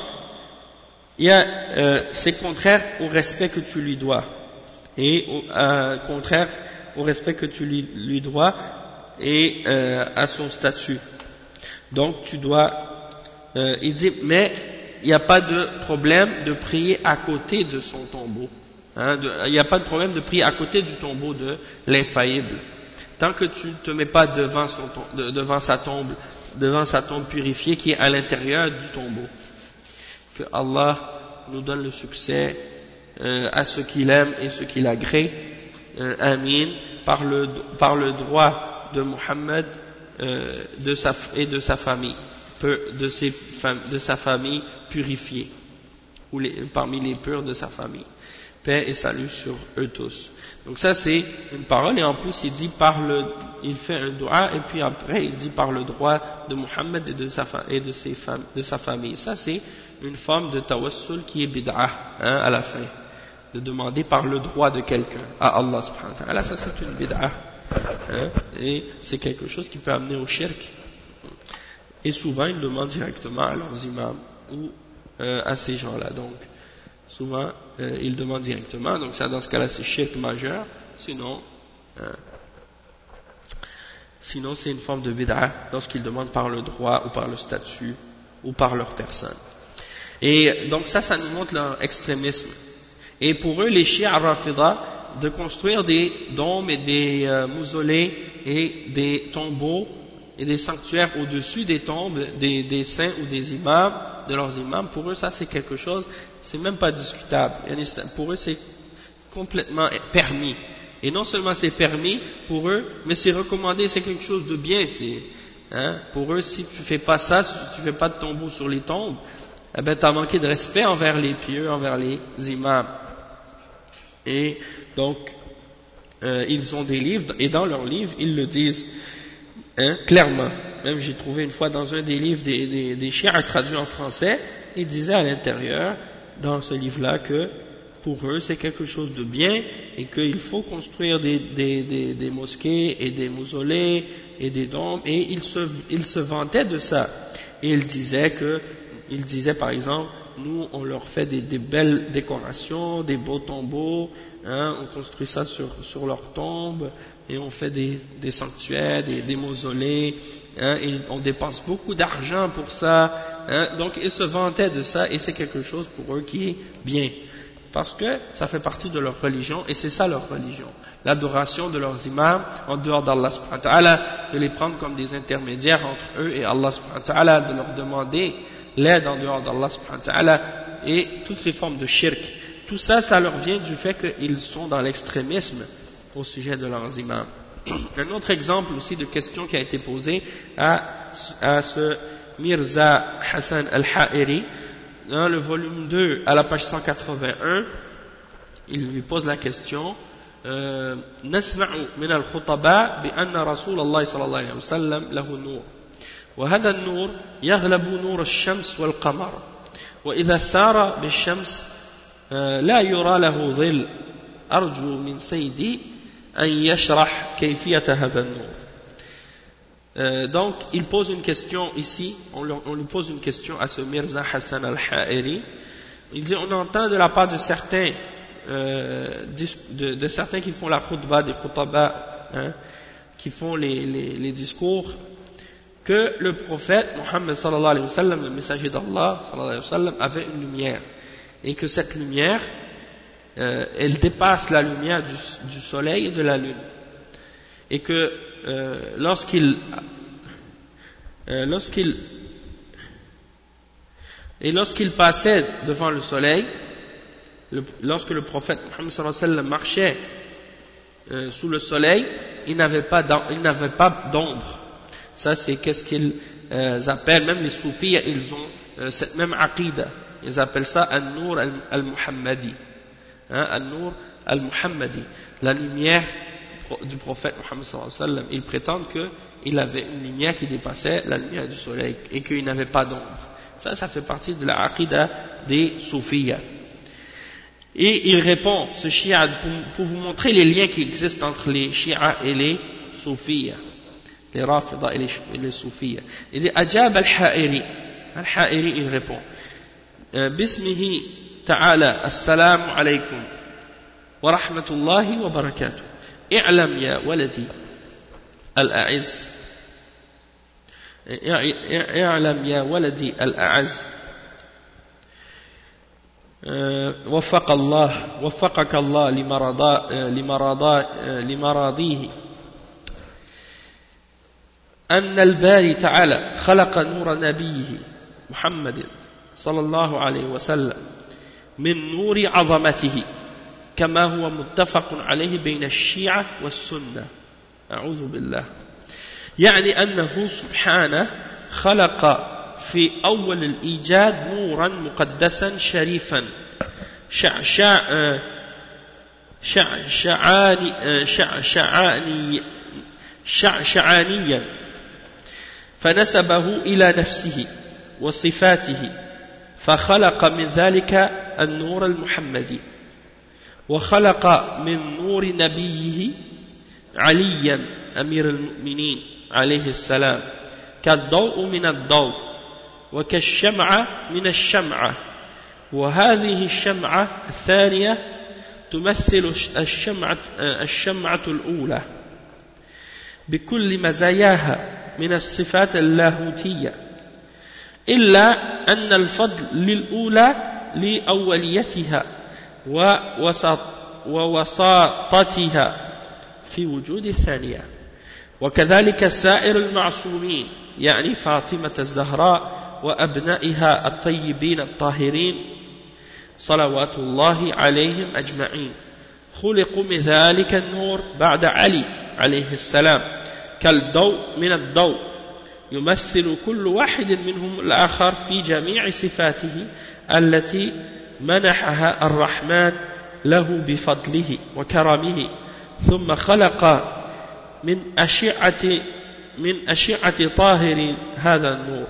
Speaker 1: c'est contraire au respect que tu lui dois, et contraire au respect que tu lui dois et à son statut. Donc tu dois, il dit, mais il n'y a pas de problème de prier à côté de son tombeau. Il n'y a pas de problème de prier à côté du tombeau de l'infaillible, tant que tu ne te mets pas devant sa tombe purifiée qui est à l'intérieur du tombeau. Que Allah nous donne le succès à ceux qu'il aime et ceux qu'il agrée. Amin. Par le droit de Muhammad et de sa famille, de sa famille purifiée, ou parmi les purs de sa famille. Paix et salut sur eux tous. Donc ça c'est une parole, et en plus il fait un dua, et puis après il dit par le droit de Muhammad et de sa famille. Ça c'est une forme de tawassul qui est bid'ah, à la fin, de demander par le droit de quelqu'un à Allah subhanahu wa ta'ala. Ça c'est une bid'ah, et c'est quelque chose qui peut amener au shirk. Et souvent ils demandent directement à leurs imams ou à ces gens-là. Donc souvent ils demandent directement, donc ça dans ce cas-là c'est shirk majeur, sinon c'est une forme de bid'ah lorsqu'ils demandent par le droit ou par le statut ou par leur personne. Et donc ça nous montre leur extrémisme. Et pour eux, les chiites Rafida, de construire des dômes et des mausolées et des tombeaux et des sanctuaires au-dessus des tombes des saints ou des imams, de leurs imams, pour eux ça c'est quelque chose, c'est même pas discutable. Pour eux c'est complètement permis. Et non seulement c'est permis pour eux, mais c'est recommandé, c'est quelque chose de bien. Pour eux, si tu fais pas ça, si tu fais pas de tombeau sur les tombes, eh ben tu as manqué de respect envers les pieux, envers les imams. Et donc ils ont des livres, et dans leurs livres ils le disent clairement. Même j'ai trouvé une fois dans un des livres des chiites traduits en français, ils disaient à l'intérieur dans ce livre-là que pour eux c'est quelque chose de bien et qu'il faut construire des mosquées et des mausolées et des dômes, et ils se vantaient de ça. Et ils disaient par exemple, nous on leur fait des belles décorations, des beaux tombeaux, on construit ça sur leurs tombes, et on fait des sanctuaires, des mausolées, et on dépense beaucoup d'argent pour ça, donc ils se vantaient de ça, et c'est quelque chose pour eux qui est bien, parce que ça fait partie de leur religion, et c'est ça leur religion, l'adoration de leurs imams en dehors d'Allah subhanahu wa ta'ala, de les prendre comme des intermédiaires entre eux et Allah subhanahu wa ta'ala, de leur demander l'aide en dehors d'Allah subhanahu wa ta'ala, et toutes ces formes de shirk. Tout ça, ça leur vient du fait qu'ils sont dans l'extrémisme au sujet de leurs imams. Un autre exemple aussi de question qui a été posée à ce Mirza Hassan al-Ha'iri, dans le volume 2, à la page 181, il lui pose la question, نسمع من الخطباء بأن رسول الله صلى الله عليه وسلم له نور وهذا النور يغلب نور الشمس والقمر وإذا سار بالشمس لا يرى له ظل أرجو من سيدي أن يشرح كيفية هذا النور. Donc il pose une question ici, on lui pose une question à ce Mirza Hassan al-Ha'iri. Il dit on entend de la part de certains de certains qui font la khutbah, des khutaba, qui font les discours, que le prophète Mohammed sallallahu alayhi wa sallam, le messager d'Allah sallallahu alayhi wa sallam, avait une lumière et que cette lumière elle dépasse la lumière du soleil et de la lune et que lorsqu'il passait devant le soleil, lorsque le prophète Mohammed sallallahu alayhi wa sallam marchait sous le soleil, il n'avait pas d'ombre. Ça c'est qu'est-ce qu'ils appellent, même les soufis, ils ont cette même aqida, ils appellent ça An-Nur al-Muhammadi, An-Nur al-Muhammadi, la lumière du prophète Mohammed sallallahu alayhi wa sallam. Ils prétendent qu'il avait une lumière qui dépassait la lumière du soleil et qu'il n'avait pas d'ombre. Ça fait partie de la aqida des soufis. Et il répond, ce chiite, pour vous montrer les liens qui existent entre les chiites et les soufis, les rafida et les soufis. Il dit Ajab al-Ha'iri. Al-Ha'iri, il répond Bismihi ta'ala assalamu alaykum wa rahmatullahi wa barakatuh. I'lam ya waladi al-a'izz. I'lam ya waladi al-a'azz. وفقك الله لمراضيه أن الباري تعالى خلق نور نبيه محمد صلى الله عليه وسلم من نور عظمته كما هو متفق عليه بين الشيعة والسنة. أعوذ بالله. يعني أنه سبحانه خلق في أول الإيجاد نورا مقدسا شريفا شعشعانيا فنسبه إلى نفسه وصفاته فخلق من ذلك النور المحمدي وخلق من نور نبيه عليا أمير المؤمنين عليه السلام كالضوء من الضوء وكالشمعة من الشمعة وهذه الشمعة الثانية تمثل الشمعة الأولى بكل مزاياها من الصفات اللاهوتية إلا أن الفضل للأولى لأوليتها ووساطتها في وجود الثانية وكذلك سائر المعصومين يعني فاطمة الزهراء وأبنائها الطيبين الطاهرين صلوات الله عليهم أجمعين خلقوا من ذلك النور بعد علي عليه السلام كالضوء من الضوء يمثل كل واحد منهم الآخر في جميع صفاته التي منحها الرحمن له بفضله وكرمه ثم خلق من أشعة طاهر هذا النور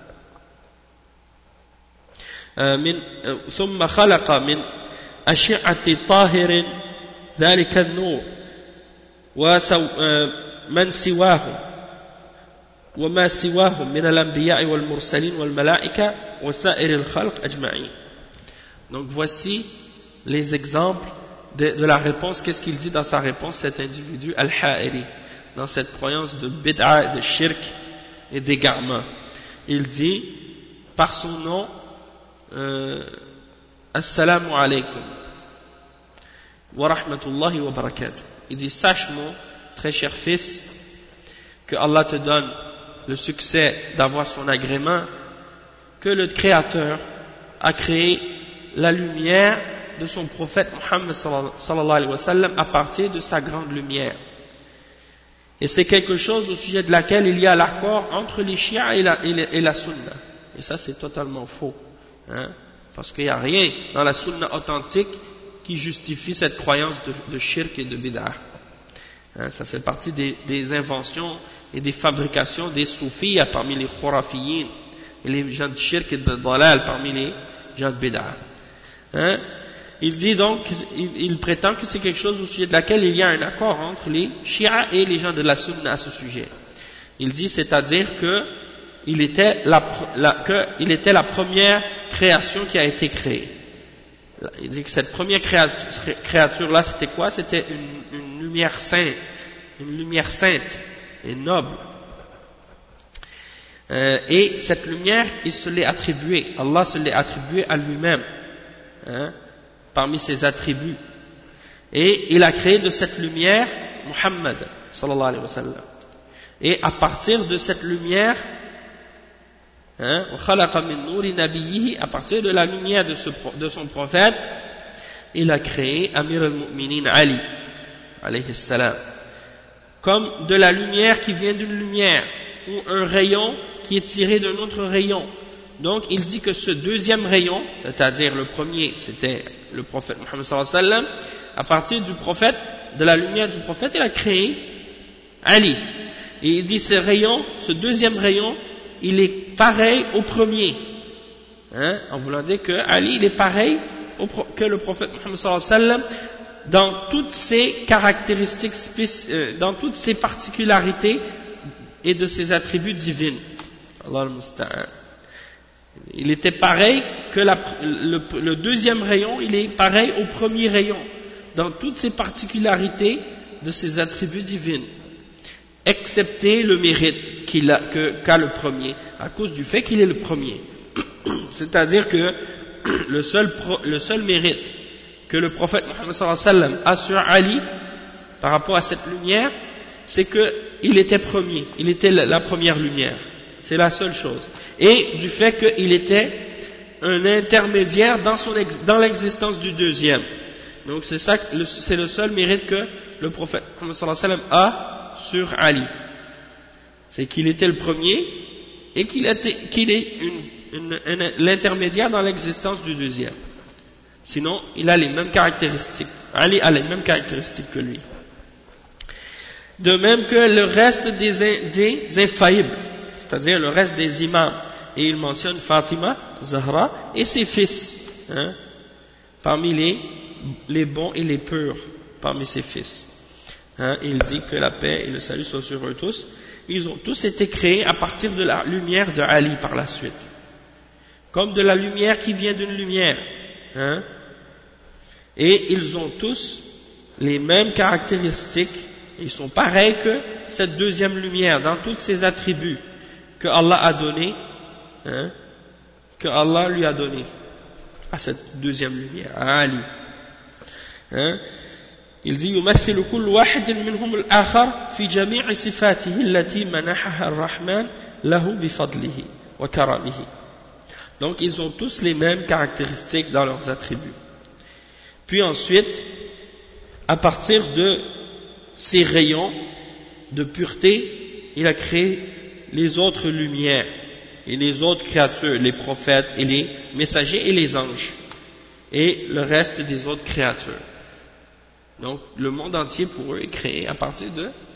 Speaker 1: ثم خلق من أشعة طاهر ذلك النور من سواهم وما سواهم من الأنبياء والمرسلين والملائكة وسائر الخلق أجمعين. Donc voici les exemples de la réponse. Qu'est-ce qu'il dit dans sa réponse, cet individu Al-Ha'iri, dans cette croyance de bid'a, de shirk et d'égarement? Il dit par son nom Assalamu alaykum wa rahmatullahi wa barakatuh. Il dit sache mon très cher fils que Allah te donne le succès d'avoir son agrément, que le Créateur a créé la lumière de son prophète Mohammed sallallahu alayhi wa sallam à partir de sa grande lumière. Et c'est quelque chose au sujet de laquelle il y a l'accord entre les chiites et la sunna. Et ça c'est totalement faux. Parce qu'il n'y a rien dans la sunna authentique qui justifient cette croyance de shirk et de bid'ah. Ça fait partie des inventions et des fabrications des soufis parmi les khurafiyin et les gens de shirk et de dalal parmi les gens de bid'ah. Il dit donc, il prétend que c'est quelque chose au sujet de laquelle il y a un accord entre les chiites et les gens de la sunna à ce sujet. Il dit, c'est-à-dire qu'il était la première création qui a été créée. Il dit que cette première créature-là, c'était quoi? C'était une lumière sainte et noble. Et cette lumière, il se l'est attribuée, Allah se l'est attribuée à lui-même, parmi ses attributs. Et il a créé de cette lumière Muhammad, sallallahu alayhi wa sallam. Et à partir de cette lumière, à partir de la lumière de son prophète, il a créé Amir al-Mu'minin Ali, alayhi salam. Comme de la lumière qui vient d'une lumière, ou un rayon qui est tiré d'un autre rayon. Donc il dit que ce deuxième rayon, c'est-à-dire le premier, c'était le prophète Muhammad sallallahu alayhi wa sallam, à partir du prophète, de la lumière du prophète, il a créé Ali. Et il dit ce rayon, ce deuxième rayon, il est pareil au premier. En voulant dire que Ali, il est pareil que le prophète Muhammad sallallahu alayhi wa sallam dans toutes ses caractéristiques, dans toutes ses particularités et de ses attributs divins. Allah al-Musta'an. Il était pareil que le deuxième rayon, il est pareil au premier rayon, dans toutes ses particularités de ses attributs divins, excepté le mérite qu'a le premier, à cause du fait qu'il est le premier. C'est-à-dire que le seul mérite que le prophète Muhammad sallallahu alayhi wa sallam a sur Ali, par rapport à cette lumière, c'est qu'il était premier, il était la première lumière. C'est la seule chose. Et du fait qu'il était un intermédiaire dans l'existence du deuxième. Donc c'est le seul mérite que le prophète Muhammad sallallahu alayhi wa sallam a sur Ali. C'est qu'il était le premier et qu'il est l'intermédiaire dans l'existence du deuxième. Sinon, il a les mêmes caractéristiques. Ali a les mêmes caractéristiques que lui. De même que le reste des infaillibles, c'est-à-dire le reste des imams. Et il mentionne Fatima, Zahra et ses fils, parmi les bons et les purs, parmi ses fils. Il dit que la paix et le salut soient sur eux tous. Ils ont tous été créés à partir de la lumière de Ali par la suite. Comme de la lumière qui vient d'une lumière. Et ils ont tous les mêmes caractéristiques. Ils sont pareils que cette deuxième lumière dans tous ses attributs que Allah a donné, que Allah lui a donné à cette deuxième lumière, à Ali. Il dit يمثل كل واحد منهم الآخر في جميع صفاته التي منحها الرحمن له بفضله وكرمه. Donc ils ont tous les mêmes caractéristiques dans leurs attributs. Puis ensuite, à partir de ces rayons de pureté, il a créé les autres lumières et les autres créatures, les prophètes et les messagers et les anges et le reste des autres créatures. Donc le monde entier pour eux est créé à partir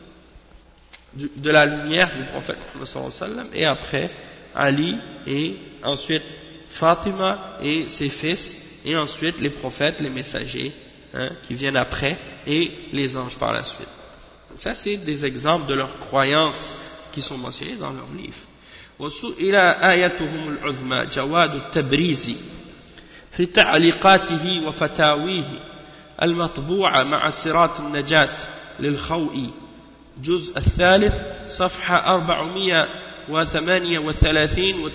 Speaker 1: de la lumière du prophète Muhammad sallallahu alayhi wa sallam, et après Ali, et ensuite Fatima et ses fils, et ensuite les prophètes, les messagers qui viennent après, et les anges par la suite. Donc ça c'est des exemples de leurs croyances qui sont mentionnés dans leur livre. وسئل آيتهم العظمى جواد التبريزي في تعليقاته وفتاويه المطبوعة مع صراط النجاة للخوئي جزء الثالث صفحة 438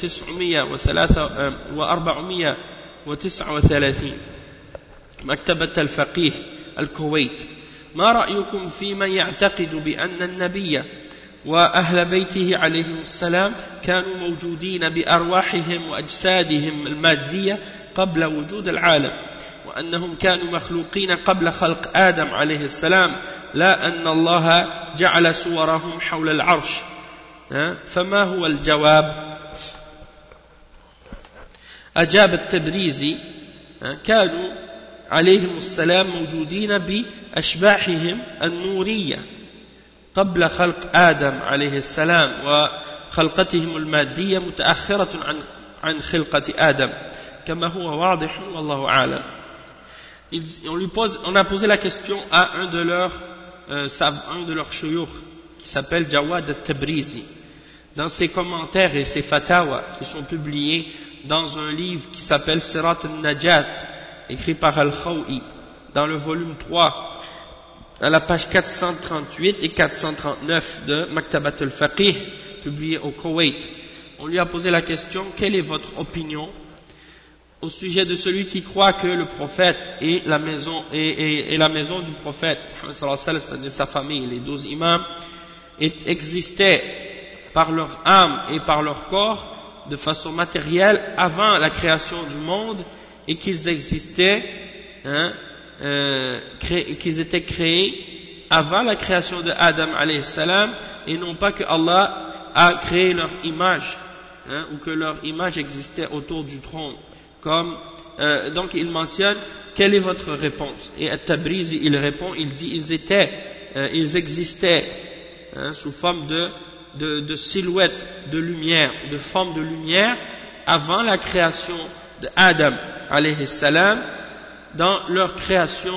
Speaker 1: و439 مكتبة الفقيه الكويت. ما رأيكم في من يعتقد بأن النبي وأهل بيته عليهم السلام كانوا موجودين بأرواحهم وأجسادهم المادية قبل وجود العالم، وأنهم كانوا مخلوقين قبل خلق آدم عليه السلام، لا أن الله جعل صورهم حول العرش؟ فما هو الجواب؟ أجاب التبريزي: كانوا عليهم السلام موجودين بأشباحهم النورية قبل خلق آدم عليه السلام وخلقتهم المادية متأخرة عن خلقة آدم كما هو واضح والله أعلم. On a posé la question à un de leurs shuyukh qui s'appelle Jawad al-Tabrizi. Dans ses commentaires et ses fatawas qui sont publiés dans un livre qui s'appelle Sirat al-Najat, écrit par Al-Khawi, dans le volume 3, à la page 438 et 439 de Maktabat al-Faqih, publié au Koweït, on lui a posé la question: quelle est votre opinion au sujet de celui qui croit que le prophète et la maison du prophète, c'est-à-dire sa famille, les 12 imams, existaient par leur âme et par leur corps de façon matérielle avant la création du monde, et qu'ils existaient, qu'ils étaient créés avant la création de Adam alayhi salam, et non pas que Allah a créé leur image, ou que leur image existait autour du trône. Donc il mentionne: quelle est votre réponse? Et At-Tabrizi il répond, il dit: ils existaient sous forme de silhouette de lumière, de forme de lumière avant la création de Adam alayhi salam, dans leur création,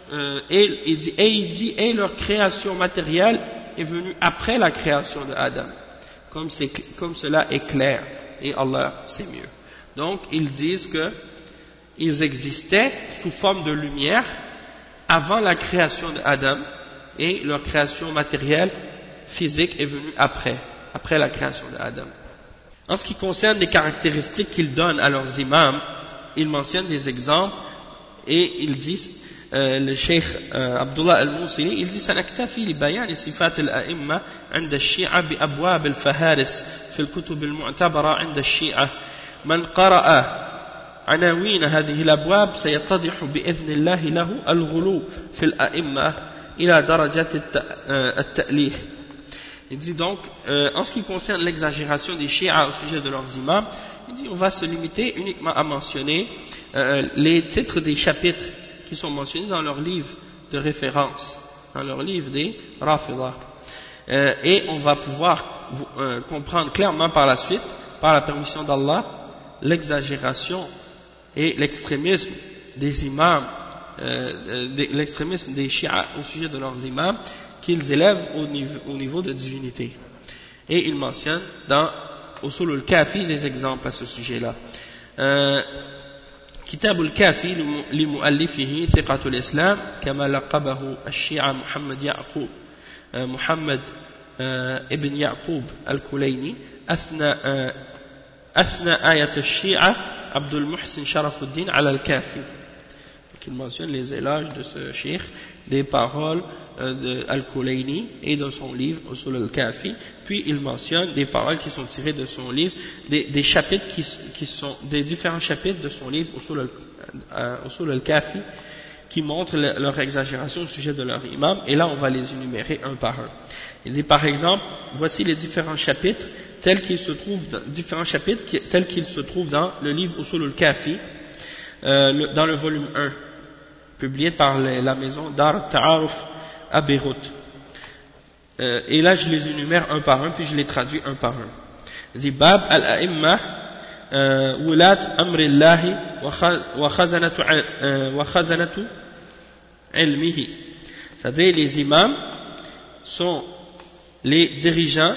Speaker 1: et leur création matérielle est venue après la création de Adam, comme cela est clair, et Allah sait mieux. Donc ils disent qu'ils existaient sous forme de lumière avant la création de Adam, et leur création matérielle physique est venue après la création de Adam. En ce qui concerne les caractéristiques qu'ils donnent à leurs imams, ils mentionnent des exemples, et ils disent, le Cheikh Abdullah al-Mousili, il dit: سنكتفي لبيان صفات الأئمة عند الشيعة بأبواب الفهارس في الكتب المعتبرة عند الشيعة. من قرأ عناوين هذه الأبواب سيتضح بإذن الله له الغلو في الأئمة إلى درجة التأليه. Il dit donc, en ce qui concerne l'exagération des chiites au sujet de leurs imams, il dit on va se limiter uniquement à mentionner les titres des chapitres qui sont mentionnés dans leurs livres de référence, dans leurs livres des Rafidah. Et on va pouvoir comprendre clairement par la suite, par la permission d'Allah, l'exagération et l'extrémisme des imams, l'extrémisme des chiites au sujet de leurs imams, qu'ils élèvent au niveau de divinité. Et il mentionne dans Usul al-Kafi des exemples à ce sujet-là. كتاب الكافي لمؤلفه ثقة الإسلام كما لقبه الشيعة محمد ابن يعقوب الكليني أثنى آية الشيعة عبد المحسن شرف الدين على الكافي. Il mentionne les éloges de ce cheikh, les paroles de Al-Kulayni et de son livre Usul al-Kafi, puis il mentionne des paroles qui sont tirées de son livre, des chapitres qui sont des différents chapitres de son livre Usul al-Kafi, qui montrent leur exagération au sujet de leur imam, et là on va les énumérer un par un. Il dit par exemple: voici les différents chapitres tels qu'ils se trouvent dans le livre Usul al-Kafi, dans le volume 1, publié par la maison Dar Ta'aruf à Beyrouth. Et là je les énumère un par un, puis je les traduis un par un. Il dit: Bab al-a'imma wulat amrillahi wa khazanatu ilmihi. C'est-à-dire les imams sont les dirigeants,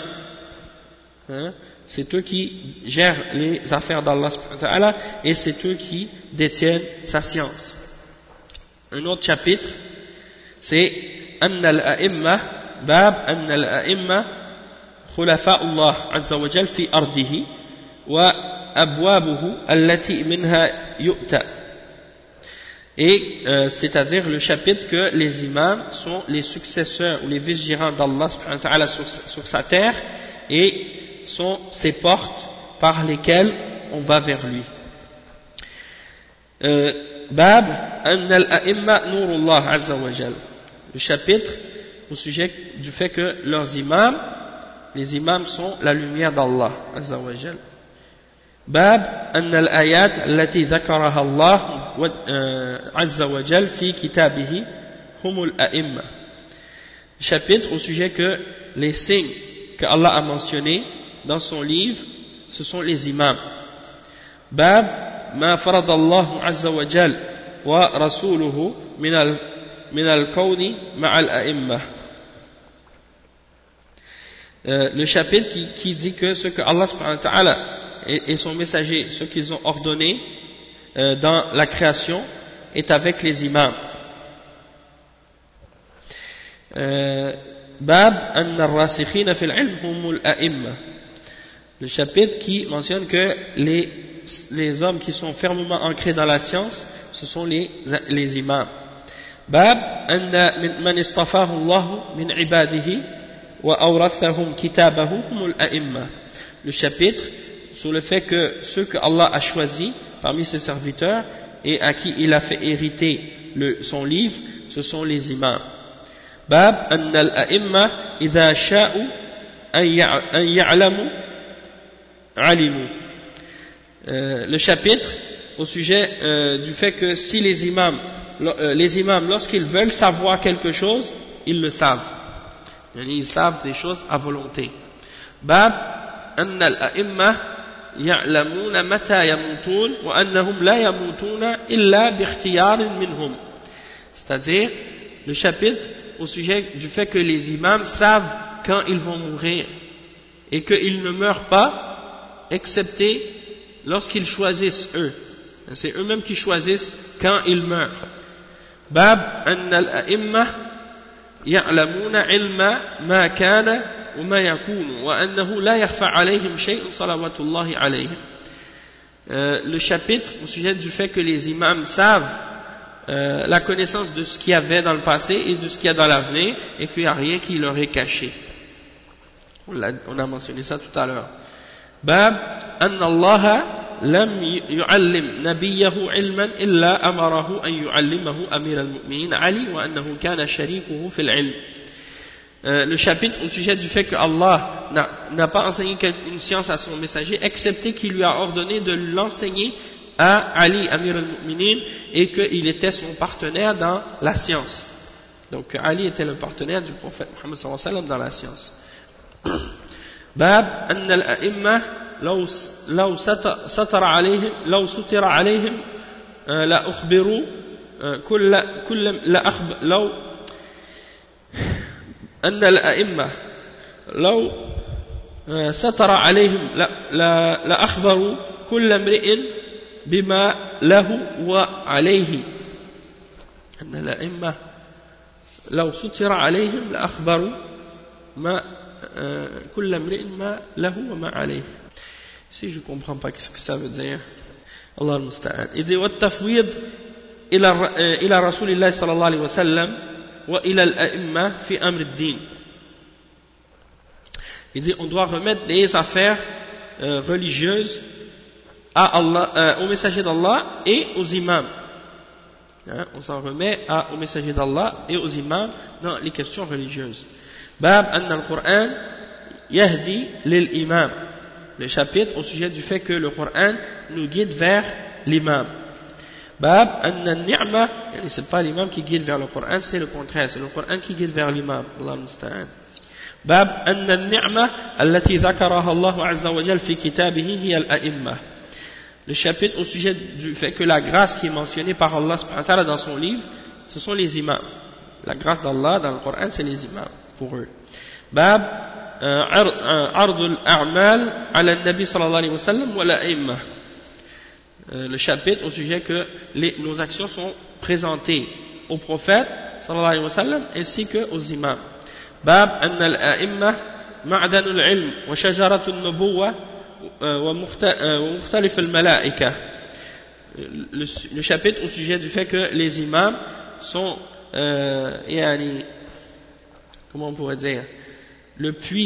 Speaker 1: c'est eux qui gèrent les affaires d'Allah subhanahu wa ta'ala, et c'est eux qui détiennent sa science. Un autre chapitre, c'est Anna al-a'imma, Bab Anna al-a'imma khulafa'ullah azza wa jal fi ardihi wa abwabuhu allati minha yu'ta. Et c'est-à-dire le chapitre que les imams sont les successeurs ou les vice-gérants d'Allah subhanahu wa ta'ala sur sa terre, et sont ces portes par lesquelles on va vers lui. Bab Anna al-a'imma nurullah azza wa jal. Le chapitre au sujet du fait que les imams sont la lumière d'Allah azza wa jal. باب أن الآيات التي ذكرها الله عز وجل في كتابه هم الأئمة. Chapitre au sujet que les signes que Allah a mentionnés dans son livre, ce sont les imams. باب ما فرض الله عز وجل ورسوله من الكون مع الأئمة. Le chapitre qui dit que ce que Allah subhanahu wa ta'ala et son messager, ce qu'ils ont ordonné dans la création, est avec les imams. Bab anna ar-rasikhina fil ilm humul a'imma. Le chapitre qui mentionne que les hommes qui sont fermement ancrés dans la science, ce sont les imams. Bab anna man istafahu Allah min ibadihi wa awrathahum kitabahu humul a'imma. Le chapitre sur le fait que ceux que Allah a choisis parmi ses serviteurs et à qui il a fait hériter son livre, ce sont les imams. Bab anna al-a'imma idha sha'u an ya'lamu alimu. Le chapitre au sujet du fait que si les imams lorsqu'ils veulent savoir quelque chose, ils le savent. Ils savent des choses à volonté. Bab anna al-a'imma يعلمون متى يموتون وأنهم لا يموتون إلا باختيار منهم. C'est-à-dire le chapitre au sujet du fait que les imams savent quand ils vont mourir et qu'ils ne meurent pas excepté lorsqu'ils choisissent eux. C'est eux-mêmes qui choisissent quand ils meurent. Bab anna al-a'imma ya'lamuna ilma ma kana وما يكون وأنه لا يخفى عليهم شيء صلوات الله عليهم. Le chapitre au sujet du fait que les imams savent la connaissance de ce qu'il y avait dans le passé et de ce qu'il y a dans l'avenir et qu'il n'y a rien qui leur est caché. On a mentionné ça tout à l'heure. Bab anna Allah lam yu'allim nabiyahu ilman illa amarahu an yu'allimahu amir al-mu'minin Ali wa annahu kana sharikuhu fil ilm. Le chapitre au sujet du fait que Allah n'a pas enseigné une science à son messager, excepté qu'il lui a ordonné de l'enseigner à Ali, Amir al-Mu'minin, et qu'il était son partenaire dans la science. Donc Ali était le partenaire du prophète Muhammad sallallahu alayhi wa sallam dans la science. Bab anna al-a'imma law sutira alayhim la ukhbiru أن الأئمة لو ستر عليهم لأخبروا كل امرئ بما له وعليه. أن الأئمة لو ستر عليهم لأخبروا كل امرئ ما له وما عليه. Si je comprends pas qu'est-ce que ça veut dire. Allah al-Musta'an. Il dit والتفويض إلى رسول الله صلى الله عليه وسلم وإلى الأئمة في أمر الدين. Il dit on doit remettre les affaires religieuses à Allah, au messager d'Allah et aux imams. On s'en remet au messager d'Allah et aux imams dans les questions religieuses. Bab anna al-Qur'an yahdi lil imam. Le chapitre au sujet du fait que le Coran nous guide vers l'imam. Bab anna al-ni'ma, c'est pas l'imam qui guide vers le Coran, c'est le contraire, c'est le Coran qui guide vers l'imam. Allah musta'an. Bab anna al-ni'ma allati dhakaraha Allah azza wa jalla fi kitabihi hiya al-a'imma. Le chapitre au sujet du fait que la grâce qui est mentionnée par Allah subhanahu wa ta'ala dans son livre, ce sont les imams. La grâce d'Allah dans le Coran, c'est les imams pour eux. Bab ardul a'mal ala nabi sallallahu alayhi wa sallam wa l'a'imma. Le chapitre au sujet que nos actions sont présentées au prophète sallallahu alayhi wa sallam ainsi qu'aux imams. Bab anna al-a'imma ma'danul ilm wa shajaratun nubuwwa wa mukhtalif al-malaika. Le chapitre au sujet du fait que les imams sont comment on pourrait dire, le puits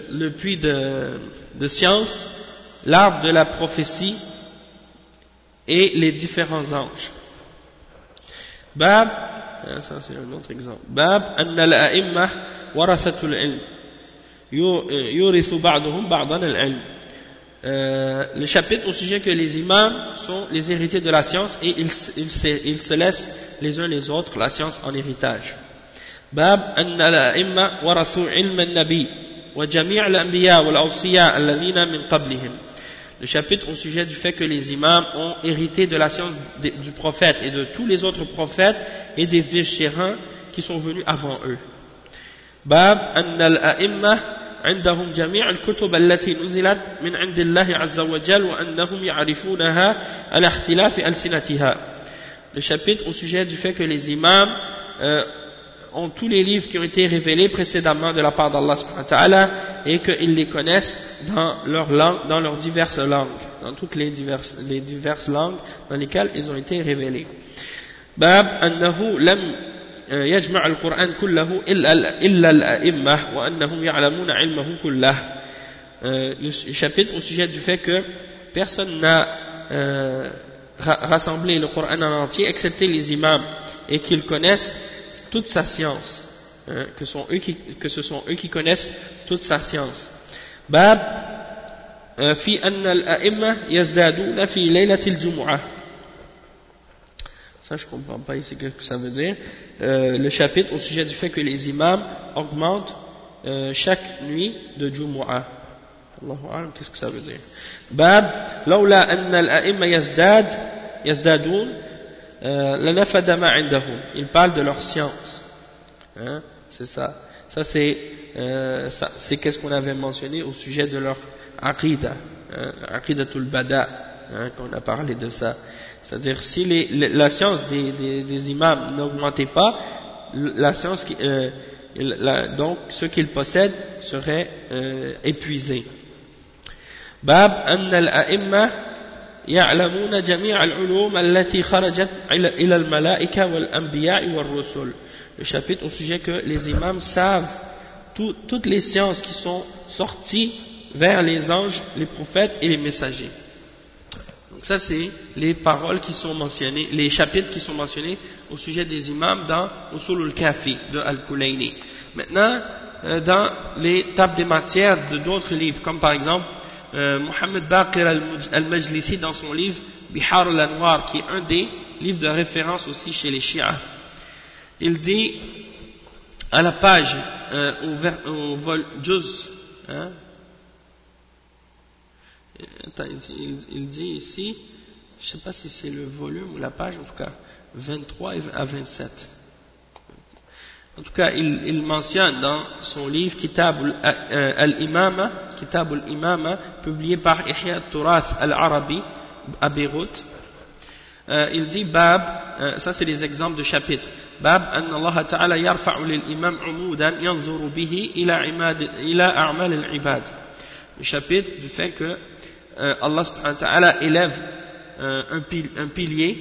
Speaker 1: de science, l'arbre de la prophétie et les différents anges. Bab, ça c'est un autre exemple. Bab anna al-a'imma warathatul ilm yurithu ba'duhum ba'dan al-ilm. le chapitre au sujet que les imams sont les héritiers de la science et ils se laissent les uns les autres la science en héritage. باب أن الأئمة ورثوا علم النبي وجميع الأنبياء والأوصياء الذين من قبلهم. Le chapitre au sujet du fait que les imams ont hérité de la science du prophète et de tous les autres prophètes et des vice-chérants qui sont venus avant eux. باب أن الأئمة عندهم جميع الكتب التي نزلت من عند الله عز وجل وأنهم يعرفونها على اختلاف ألسنتها. Le chapitre au sujet du fait que les imams ont tous les livres qui ont été révélés précédemment de la part d'Allah subhanahu wa ta'ala et qu'ils les connaissent dans leur langue, dans leurs diverses langues, dans toutes les diverses langues dans lesquelles ils ont été révélés. باب أنه لم يجمع القرآن كله إلا الأئمة وأنهم يعلمون علمه كله. Le chapitre au sujet du fait que personne n'a rassemblé le Coran en entier excepté les imams et qu'ils connaissent toute sa science, que ce sont eux qui connaissent toute sa science. باب في أن الأئمة يزدادون في ليلة الجمعة. Ça je comprends pas ici ce que ça veut dire. Le chapitre au sujet du fait que les imams augmentent chaque nuit de Jumu'ah. Allahu a'lam, qu'est-ce que ça veut dire? باب لولا أن الأئمة يزدادون لنفد ما عندهم. Il parle de leur science. C'est ça. Ça c'est qu'est-ce qu'on avait mentionné au sujet de leur aqida, aqidatul bada, qu'on a parlé de ça. C'est-à-dire si la science des imams n'augmentait pas, la science donc ce qu'ils possèdent serait épuisé. باب أن الأئمة يعلمون جميع العلوم التي خرجت إلى الملائكة والأنبياء والرسل. Le chapitre au sujet que les imams savent toutes les sciences qui sont sorties vers les anges, les prophètes et les messagers. Donc ça c'est les paroles qui sont mentionnées, les chapitres qui sont mentionnés au sujet des imams dans Usul al-Kafi de Al-Kulayni. Maintenant, dans les tables des matières de d'autres livres, comme par exemple Mohammed Baqir al-Majlisi dans son livre Bihar al-Anwar, qui est un des livres de référence aussi chez les Shia. Il dit à la page au vol Juz, il dit ici, je ne sais pas si c'est le volume ou la page, en tout cas 23 à 27. En tout cas, il mentionne dans son livre Kitab al-Imama, publié par Ihya al-Turath al-Arabi à Beyrouth. Il dit Bab, ça c'est des exemples de chapitres. Bab أن الله تعالى يرفع للإمام عمودا ينظر به إلى أعمال العباد. Le chapitre du fait que Allah subhanahu wa ta'ala élève un pilier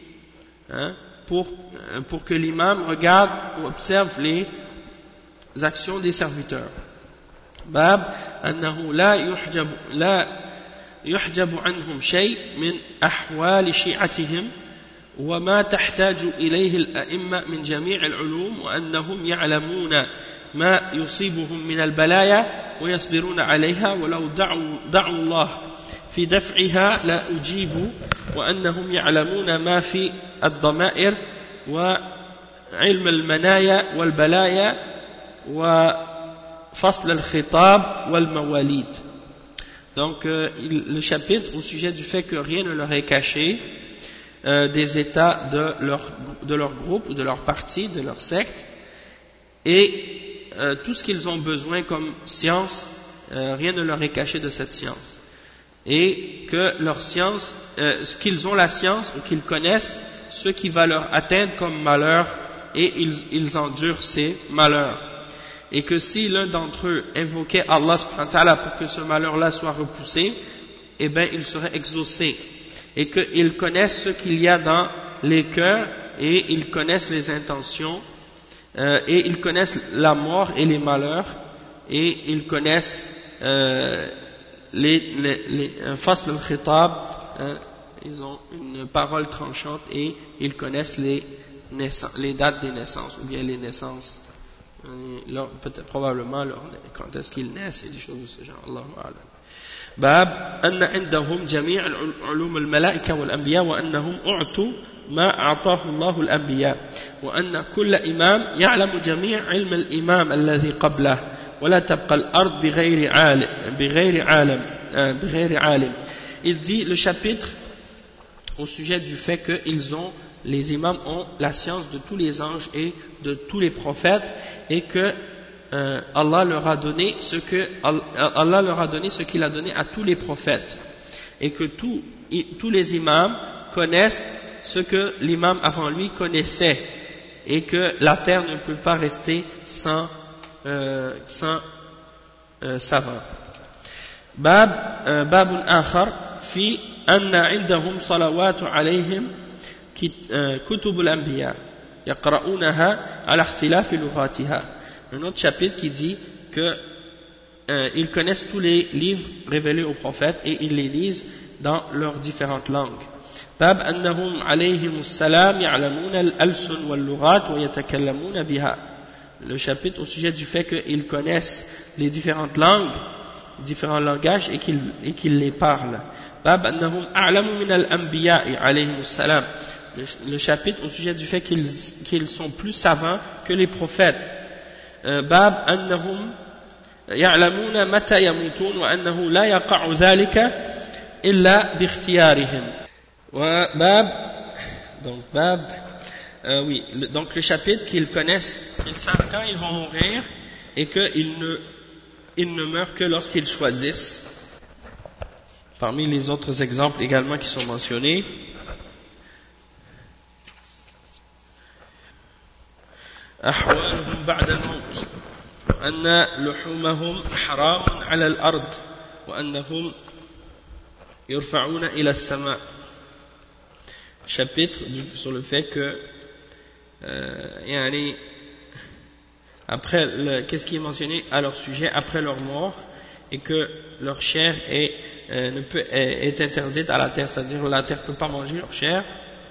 Speaker 1: pour que l'imam regarde ou observe les actions des serviteurs. باب أنه لا يحجب عنهم شيء من أحوال شيعتهم وما تحتاج إليه الأئمة من جميع العلوم وأنهم يعلمون ما يصيبهم من البلايا ويصبرون عليها ولو دعوا الله في دفعها لا أجيبوا وأنهم يعلمون ما في الضمائر وعلم المنايا والبلايا وفصل الخطاب والمواليد. Donc le chapitre au sujet du fait que rien ne leur est caché des états de leur groupe ou de leur parti, de leur secte, et tout ce qu'ils ont besoin comme science, rien ne leur est caché de cette science. Et que leur science, ce qu'ils ont la science ou qu'ils connaissent, ce qui va leur atteindre comme malheur, et ils endurent ces malheurs. Et que si l'un d'entre eux invoquait Allah subhanahu wa ta'ala pour que ce malheur-là soit repoussé, eh bien il serait exaucé. Et qu'ils connaissent ce qu'il y a dans les cœurs, et ils connaissent les intentions, et ils connaissent la mort et les malheurs, et ils connaissent fasl al-khitab, ils ont une parole tranchante, et ils connaissent les dates des naissances, ou bien les naissances, peut-être probablement quand est-ce qu'ils naissent, et des choses de ce genre. Allahu a'lam. باب أن عندهم جميع علوم الملائكة والأنبياء وأنهم أعطوا ما أعطاه الله الأنبياء وأن كل إمام يعلم جميع علم الإمام الذي قبله ولا تبقى الأرض بغير عالم. Il dit le chapitre au sujet du fait que les imams ont la science de tous les anges et de tous les prophètes et que Allah leur a donné ce qu'il a donné à tous les prophètes et que tous les imams connaissent ce que l'imam avant lui connaissait et que la terre ne peut pas rester sans savants. باب آخر في أن عندهم صلوات عليهم كتب الأنبياء يقرؤونها على اختلاف لغاتها. Un autre chapitre qui dit que ils connaissent tous les livres révélés aux prophètes et ils les lisent dans leurs différentes langues. باب أنهم عليهم السلام يعلمون الألسن واللغات ويتكلمون بها. Le chapitre au sujet du fait qu'ils connaissent les différentes langues, différents langages et qu'ils les parlent. باب أنهم أعلم من الأنبياء عليهم السلام. Le chapitre au sujet du fait qu'ils sont plus savants que les prophètes. باب أنهم يعلمون متى يموتون وأنه لا يقع ذلك إلا باختيارهم. Donc le chapitre qu'ils connaissent, qu'ils savent quand ils vont mourir et qu'ils ne meurent que lorsqu'ils choisissent. Parmi les autres exemples également qui sont mentionnés, أحوالهم بعد الموت وأن لحومهم حرام على الأرض وأنهم يرفعون إلى السماء. Chapitre sur le fait que qu'est-ce qui est mentionné à leur sujet après leur mort et que leur chair est interdite à la terre, c'est-à-dire la terre ne peut pas manger leur chair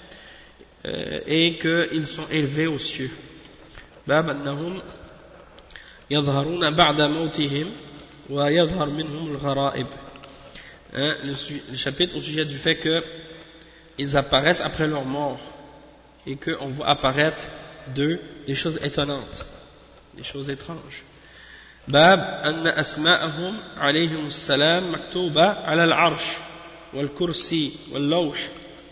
Speaker 1: et qu'ils sont élevés aux cieux. باب أنهم يظهرون بعد موتهم ويظهر منهم الغرائب. Le chapitre au sujet du fait qu'ils apparaissent après leur mort et qu'on voit apparaître d'eux des choses étonnantes, des choses étranges. باب أن أسماءهم عليهم السلام مكتوبة على العرش والكرسي واللوح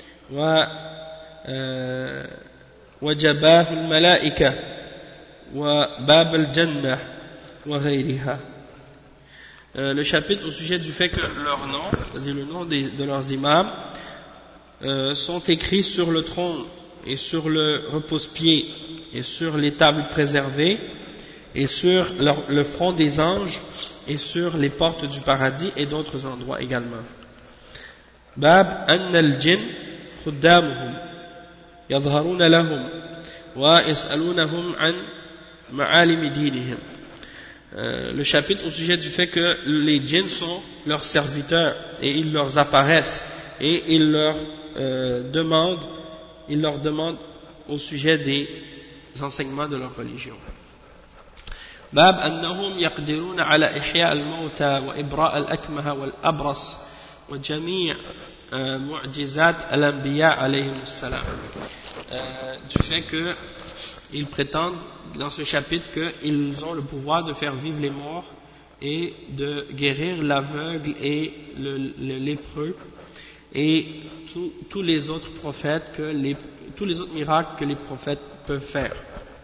Speaker 1: وجباه الملائكة وباب الجنة وغيرها. Le chapitre au sujet du fait que leurs noms, c'est-à-dire le nom de leurs imams, sont écrits sur le trône et sur le repose-pied et sur les tables préservées et sur le front des anges et sur les portes du paradis et d'autres endroits également. باب أن الجن خدامهم يظهرون لهم ويسألونهم عن معالم دينهم. Le chapitre au sujet du fait que les djinns sont leurs serviteurs et ils leur apparaissent et ils leur demandent au sujet des enseignements de leur religion. باب أنهم يقدرون على إحياء الموتى وإبراء الأكمه والأبرص وجميع معجزات الأنبياء عليهم السلام. Du fait que ils prétendent dans ce chapitre qu'ils ont le pouvoir de faire vivre les morts et de guérir l'aveugle et le lépreux et tous les autres prophètes tous les autres miracles que les prophètes peuvent faire.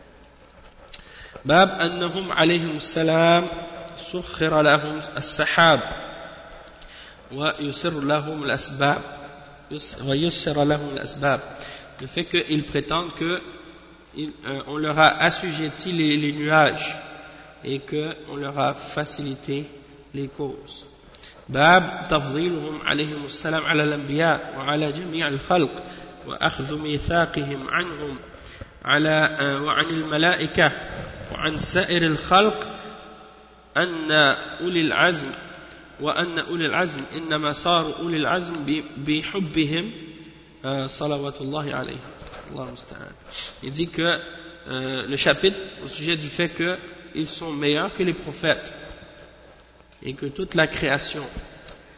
Speaker 1: باب أنهم عليهم السلام سخر لهم السحاب ويسر لهم الأسباب. Le fait qu'ils prétendent qu'on leur a assujetti les nuages et qu'on leur a facilité les causes. باب تفضيلهم عليهم السلام على الأنبياء وعلى جميع الخلق وأخذ ميثاقهم عنهم وعن الملائكة وعن سائر الخلق أن أولي العزم وأن أولي العزم إنما صاروا أولي العزم بحبهم صلوات الله عليه. Allah musta'an. Il dit que le chapitre au sujet du fait qu'ils sont meilleurs que les prophètes et que toute la création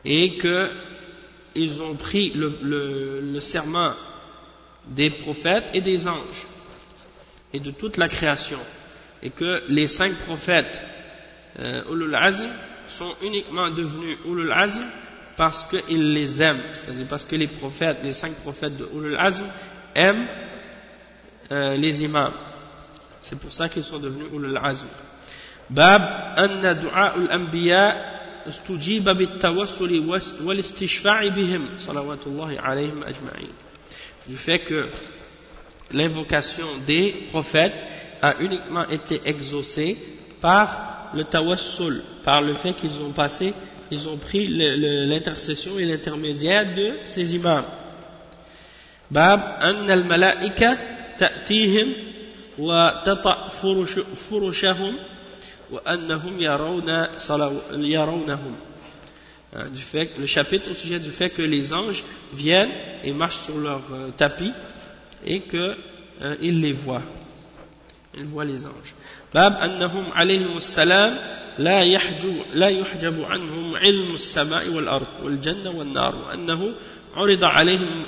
Speaker 1: et qu'ils ont pris le serment des prophètes et des anges et de toute la création, et que les 5 prophètes Ulul Azm sont uniquement devenus Ulul Azm parce qu'ils les aiment, c'est-à-dire parce que les 5 prophètes de Ulul Azm aiment les imams, c'est pour ça qu'ils sont devenus Ulul Azm. Bab anna du'a al-anbiya استجيب بالتوسل والاستشفاع بهم صلوات الله عليهم أجمعين, du fait que l'invocation des prophètes a uniquement été exaucée par le tawassul, par le fait qu'ils ont pris l'intercession et l'intermédiaire de ces imams. Bab anna al-malaika ta'tihim wa tata' furushahum wa annahum yarawnahum. Le chapitre au sujet du fait que les anges viennent et marchent sur leur tapis et qu'ils les voient. Ils voient les anges. Bab annahum alayhim assalam la yuhjabu anhum ilmu as-sama'i wal ard wal janna wal nar wa annahu urida alayhim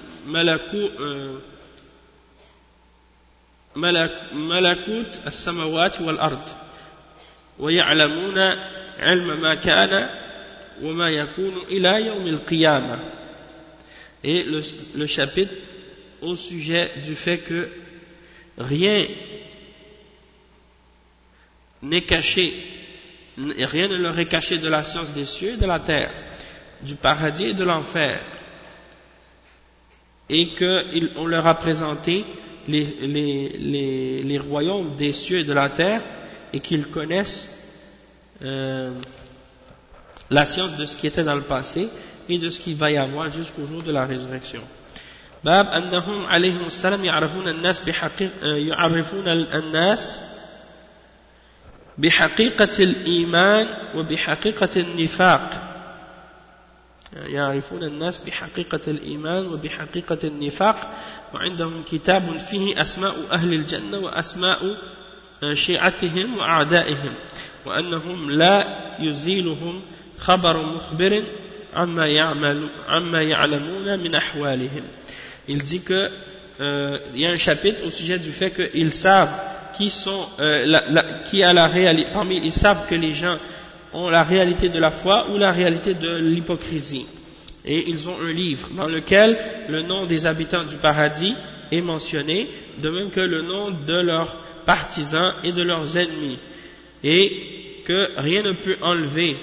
Speaker 1: malakut as-samawati wal ard wa ya'lamuna ilma ma kana wa ma yakunu ila yawm al-qiyamah. Et le chapitre au sujet du fait que rien n'est caché, rien ne leur est caché de la science des cieux et de la terre, du paradis et de l'enfer, et qu'on leur a présenté les royaumes des cieux et de la terre, et qu'ils connaissent la science de ce qui était dans le passé et de ce qu'il va y avoir jusqu'au jour de la résurrection. باب أنهم عليهم السلام يعرفون الناس بحقيقة الإيمان وبحقيقة النفاق. يعرفون الناس بحقيقة الإيمان وبحقيقة النفاق وعندهم كتاب فيه أسماء أهل الجنة وأسماء شيعتهم وأعدائهم وأنهم لا يزيلهم خبر مخبر عما يعلمون من أحوالهم. Il dit que il y a un chapitre au sujet du fait qu'ils savent qui sont qui a la réalité, parmi ils savent que les gens ont la réalité de la foi ou la réalité de l'hypocrisie, et ils ont un livre dans lequel le nom des habitants du paradis est mentionné, de même que le nom de leurs partisans et de leurs ennemis, et que rien ne peut enlever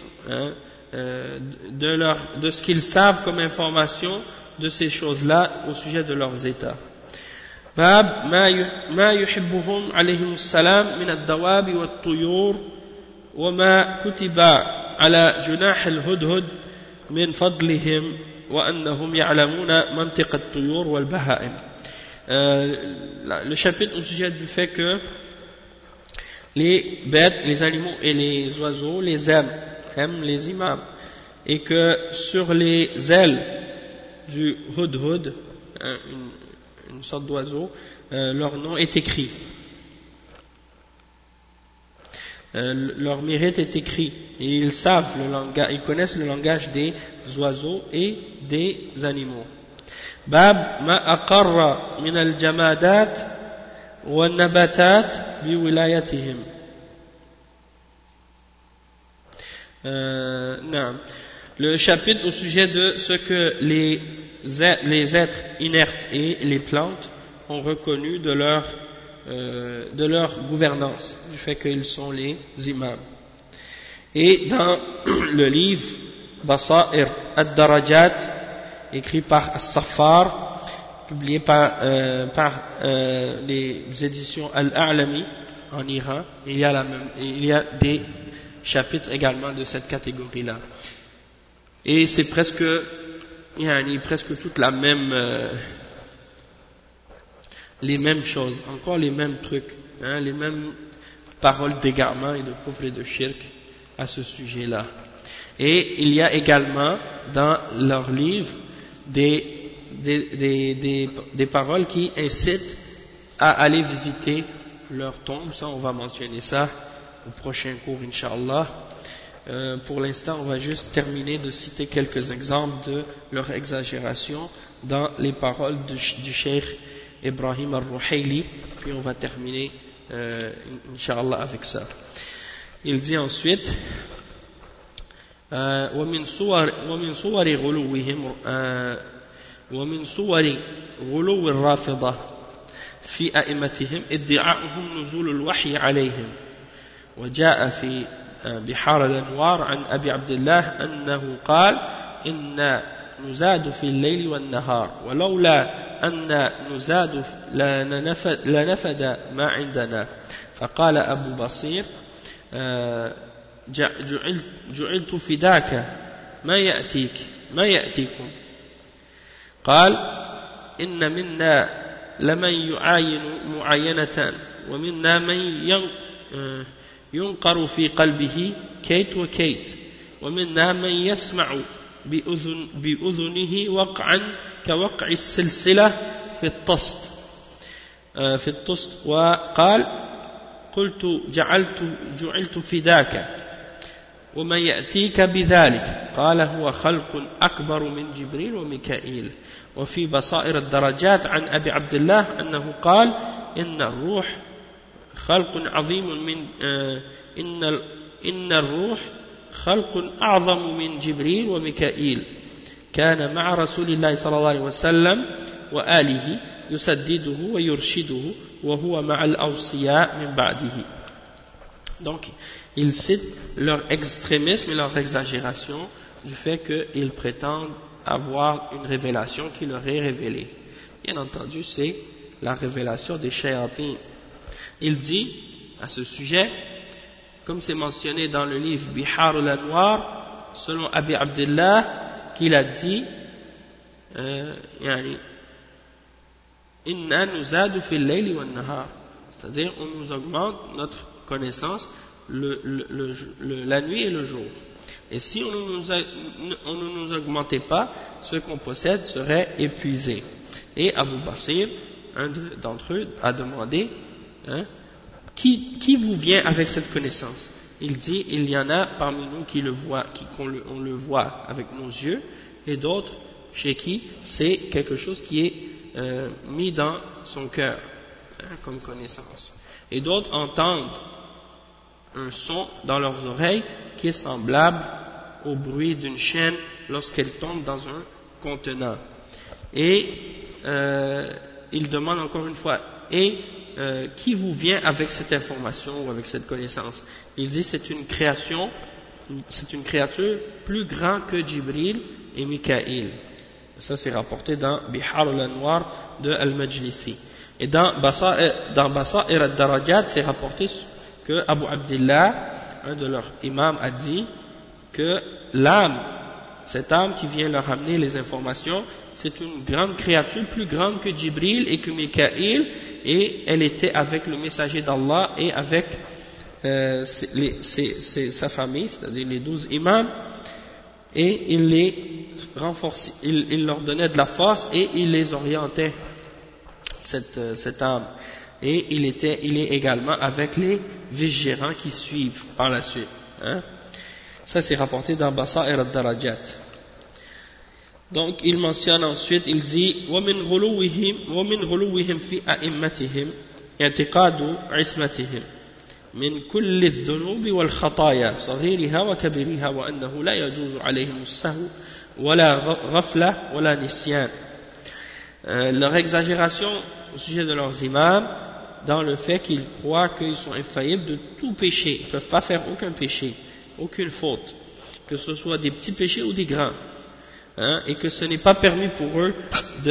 Speaker 1: de ce qu'ils savent comme information de ces choses-là au sujet de leurs états. باب ما يحبهم عليهم السلام من الدواب والطيور وما كتب على جناح الهدهد من فضلهم وأنهم يعلمون منطق الطيور والبهائم. Le chapitre au sujet du fait que les bêtes, les animaux et les oiseaux les aiment les imams, et que sur les ailes du hudhud, une sorte d'oiseau, leur nom est écrit, leur mérite est écrit, et ils savent ils connaissent le langage des oiseaux et des animaux. Bab ma aqarra min al-jamadat wa nabatat bi wilayatihim. Le chapitre au sujet de ce que les êtres inertes et les plantes ont reconnu de leur gouvernance, du fait qu'ils sont les imams. Et dans le livre Basair ad-Darajat, écrit par As-Saffar, publié par les éditions Al-A'lami en Iran, il y a des chapitres également de cette catégorie-là. Et c'est presque toute la même, les mêmes choses, encore les mêmes trucs, les mêmes paroles d'égarement et de kufr et de shirk à ce sujet-là. Et il y a également dans leur livre des paroles qui incitent à aller visiter leur tombe. Ça, on va mentionner ça au prochain cours, Inch'Allah. Pour l'instant, on va juste terminer de citer quelques exemples de leur exagération dans les paroles du Cheikh Ibrahim al-Ruhayli, puis on va terminer, Inch'Allah, avec ça. Il dit ensuite, ومن صور غلو الرافضة في أئمتهم ادعاؤهم نزول الوحي عليهم. وجاء في بحار الأنوار عن أبي عبد الله أنه قال إن نزاد في الليل والنهار ولولا أن نزاد لنفد ما عندنا. فقال أبو بصير جعلت فداك ما يأتيكم. قال إن منا لمن يعاين معاينة ومنا من ينقر في قلبه كيت وكيت ومنا من يسمع بأذنه وقعا كوقع السلسلة في الطست. وقال قلت جعلت فداك وما يأتيك بذلك. قال هو خلق أكبر من جبريل وميكائيل. وفي بصائر الدرجات عن أبي عبد الله أنه قال إن الروح خلق عظيم من إن الروح خلق أعظم من جبريل وميكائيل كان مع رسول الله صلى الله عليه وسلم وآله يسدده ويرشده وهو مع الأوصياء من بعده. Donc, ils citent leur extrémisme et leur exagération du fait qu'ils prétendent avoir une révélation qui leur est révélée. Bien entendu, c'est la révélation des shayatin. Il dit à ce sujet, comme c'est mentionné dans le livre Bihar al-Anwar, selon Abi Abdullah, qu'il a dit Inna nuzadu fil layli wan nahar, c'est-à-dire on nous augmente notre connaissance la nuit et le jour. Et si on ne nous augmentait pas, ce qu'on possède serait épuisé. Et Abu Basir, un d'entre eux, a demandé qui vous vient avec cette connaissance? Il dit il y en a parmi nous qui le voient, on le voit avec nos yeux, et d'autres chez qui c'est quelque chose qui est mis dans son cœur comme connaissance. Et d'autres entendent un son dans leurs oreilles qui est semblable au bruit d'une chaîne lorsqu'elle tombe dans un contenant. Et il demande encore une fois, qui vous vient avec cette information ou avec cette connaissance? Il dit c'est une créature plus grande que Jibril et Mikaïl. Ça c'est rapporté dans Bihar al-Anwar de Al-Majlisi. Et dans Basa'ir al-Darajat, c'est rapporté que Abu Abdullah, un de leurs imams, a dit que l'âme, cette âme qui vient leur amener les informations, c'est une grande créature, plus grande que Jibril et que Mikaïl, et elle était avec le messager d'Allah et avec sa famille, c'est-à-dire les 12 imams, et il les renforçait, il leur donnait de la force et il les orientait, cette âme. Et il est également avec les vigérants qui suivent par la suite. Ça c'est rapporté dans Basa'ir al-Darajat. Donc il mentionne ensuite, il dit وَمِنْ غُلُوِّهِمْ فِي أَئِمَّتِهِمْ اعْتِقَادُ عِصْمَتِهِمْ من كل الذنوب والخطايا صغيرها وكبيرها وأنه لا يجوز عليهم السهو ولا غفلة ولا نسيان. Leur exagération au sujet de leurs imams dans le fait qu'ils croient qu'ils sont infaillibles de tout péché, ils ne peuvent pas faire aucun péché, aucune faute, que ce soit des petits péchés ou des grands, et que ce n'est pas permis pour eux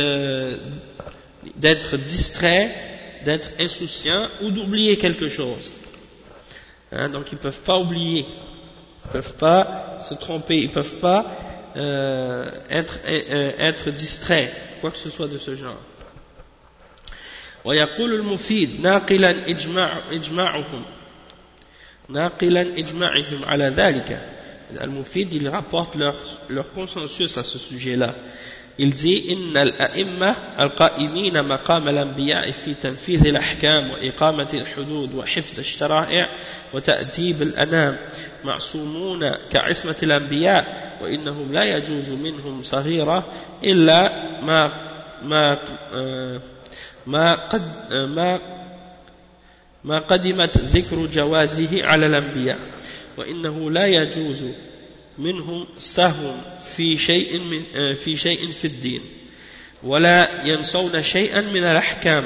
Speaker 1: d'être distraits, d'être insouciants ou d'oublier quelque chose. Donc ils ne peuvent pas oublier, ils ne peuvent pas se tromper, ils ne peuvent pas être distraits, quoi que ce soit de ce genre. ويقول المفيد ناقلا إجماعهم على ذلك. Al-Mufid il rapporte leur consensus à ce sujet-là, il dit إن الأئمة القائمين مقام الأنبياء في تنفيذ الأحكام وإقامة الحدود وحفظ الشرائع وتأديب الأنام معصومون كعصمة الأنبياء وإنهم لا يجوز منهم صغيرة إلا ما قدمت ذكر جوازه على الأنبياء وإنه لا يجوز منهم سهو في شيء في الدين ولا ينسون شيئا من الأحكام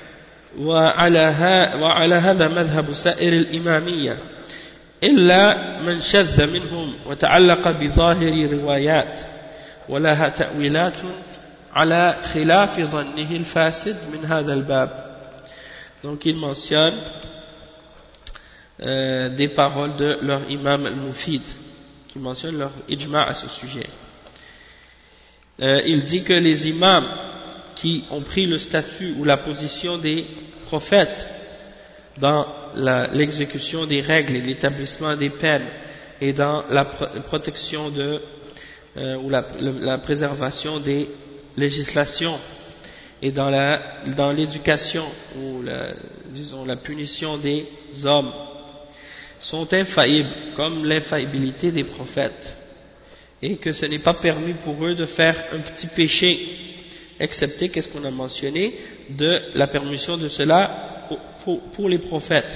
Speaker 1: وعلى هذا مذهب سائر الإمامية إلا من شذ منهم وتعلق بظاهر روايات ولها تأويلات على خلاف ظنه الفاسد من هذا الباب. Donc il mentionne des paroles de leur imam al-Mufid qui mentionne leur ijma' à ce sujet. Il dit que les imams qui ont pris le statut ou la position des prophètes dans l'exécution des règles et l'établissement des peines et dans la protection ou la préservation des législations et dans l'éducation ou la punition des hommes sont infaillibles comme l'infaillibilité des prophètes et que ce n'est pas permis pour eux de faire un petit péché excepté qu'est-ce qu'on a mentionné de la permission de cela pour les prophètes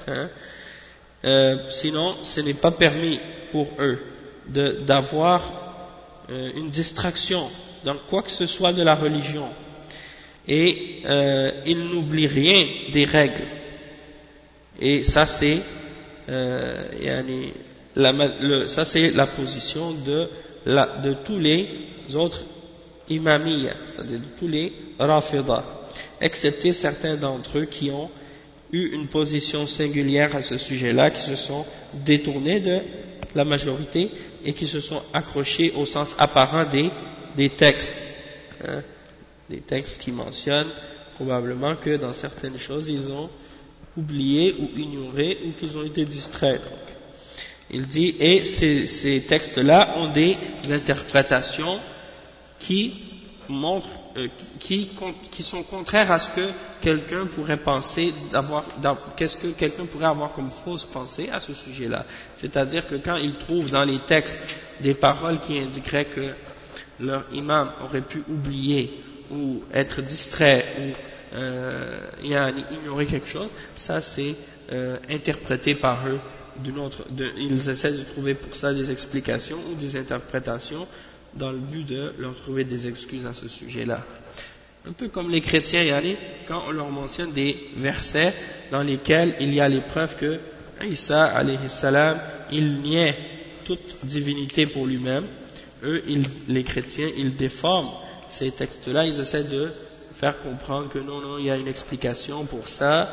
Speaker 1: sinon ce n'est pas permis pour eux d'avoir une distraction dans quoi que ce soit de la religion et ils n'oublient rien des règles et ça c'est ça c'est la position de tous les autres imamiyya, c'est-à-dire de tous les rafida, excepté certains d'entre eux qui ont eu une position singulière à ce sujet-là, qui se sont détournés de la majorité et qui se sont accrochés au sens apparent des textes, des textes qui mentionnent probablement que dans certaines choses ils ont oublié ou ignoré ou qu'ils ont été distraits. Donc, il dit, et ces textes-là ont des interprétations qui montrent, qui sont contraires à ce que quelqu'un pourrait penser qu'est-ce que quelqu'un pourrait avoir comme fausse pensée à ce sujet-là. C'est-à-dire que quand ils trouvent dans les textes des paroles qui indiqueraient que leur imam aurait pu oublier ou être distrait ou ignorer quelque chose, ça c'est interprété par eux ils essaient de trouver pour ça des explications ou des interprétations dans le but de leur trouver des excuses à ce sujet-là. Un peu comme les chrétiens, quand on leur mentionne des versets dans lesquels il y a les preuves que Isa alayhi salam, il niait toute divinité pour lui-même, eux, les chrétiens, ils déforment ces textes-là, ils essaient de faire comprendre que non, il y a une explication pour ça,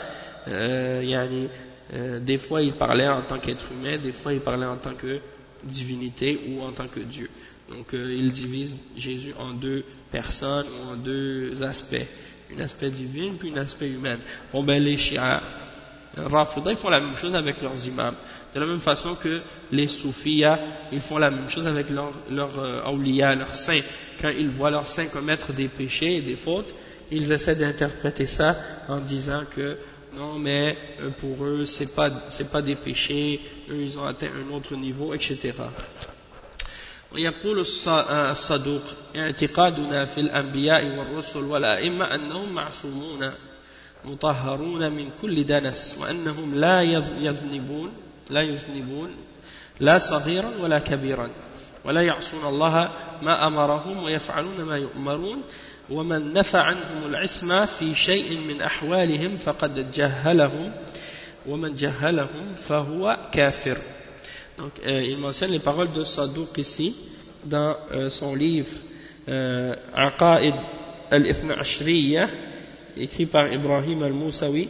Speaker 1: des fois il parlait en tant qu'être humain, des fois il parlait en tant que divinité ou en tant que Dieu. Donc il divise Jésus en deux personnes ou en deux aspects, un aspect divin puis un aspect humain. Bon ben les Shia Rafida, ils font la même chose avec leurs imams, de la même façon que les Soufiyas, ils font la même chose avec leurs awliya, leurs saints. Quand ils voient leurs saints commettre des péchés et des fautes, ils essaient d'interpréter ça en disant que non mais pour eux c'est pas des péchés, eux ils ont atteint un autre niveau, etc. ويقول الصدوق اعتقادنا في الأنبياء والرسل والأئمة أنهم معصومون مطهرون من كل دنس وأنهم لا يذنبون لا صغيرا ولا كبيرا ولا يعصون الله ما أمرهم ويفعلون ما يؤمرون ومن نفى عنهم العصمة في شيء من أحوالهم فقد جهلهم ومن جهلهم فهو كافر. Donc il mentionne les paroles de Sadouk ici dans son livre Aqaid al-Ithna Ashriyya, écrit par Ibrahim al-Moussawi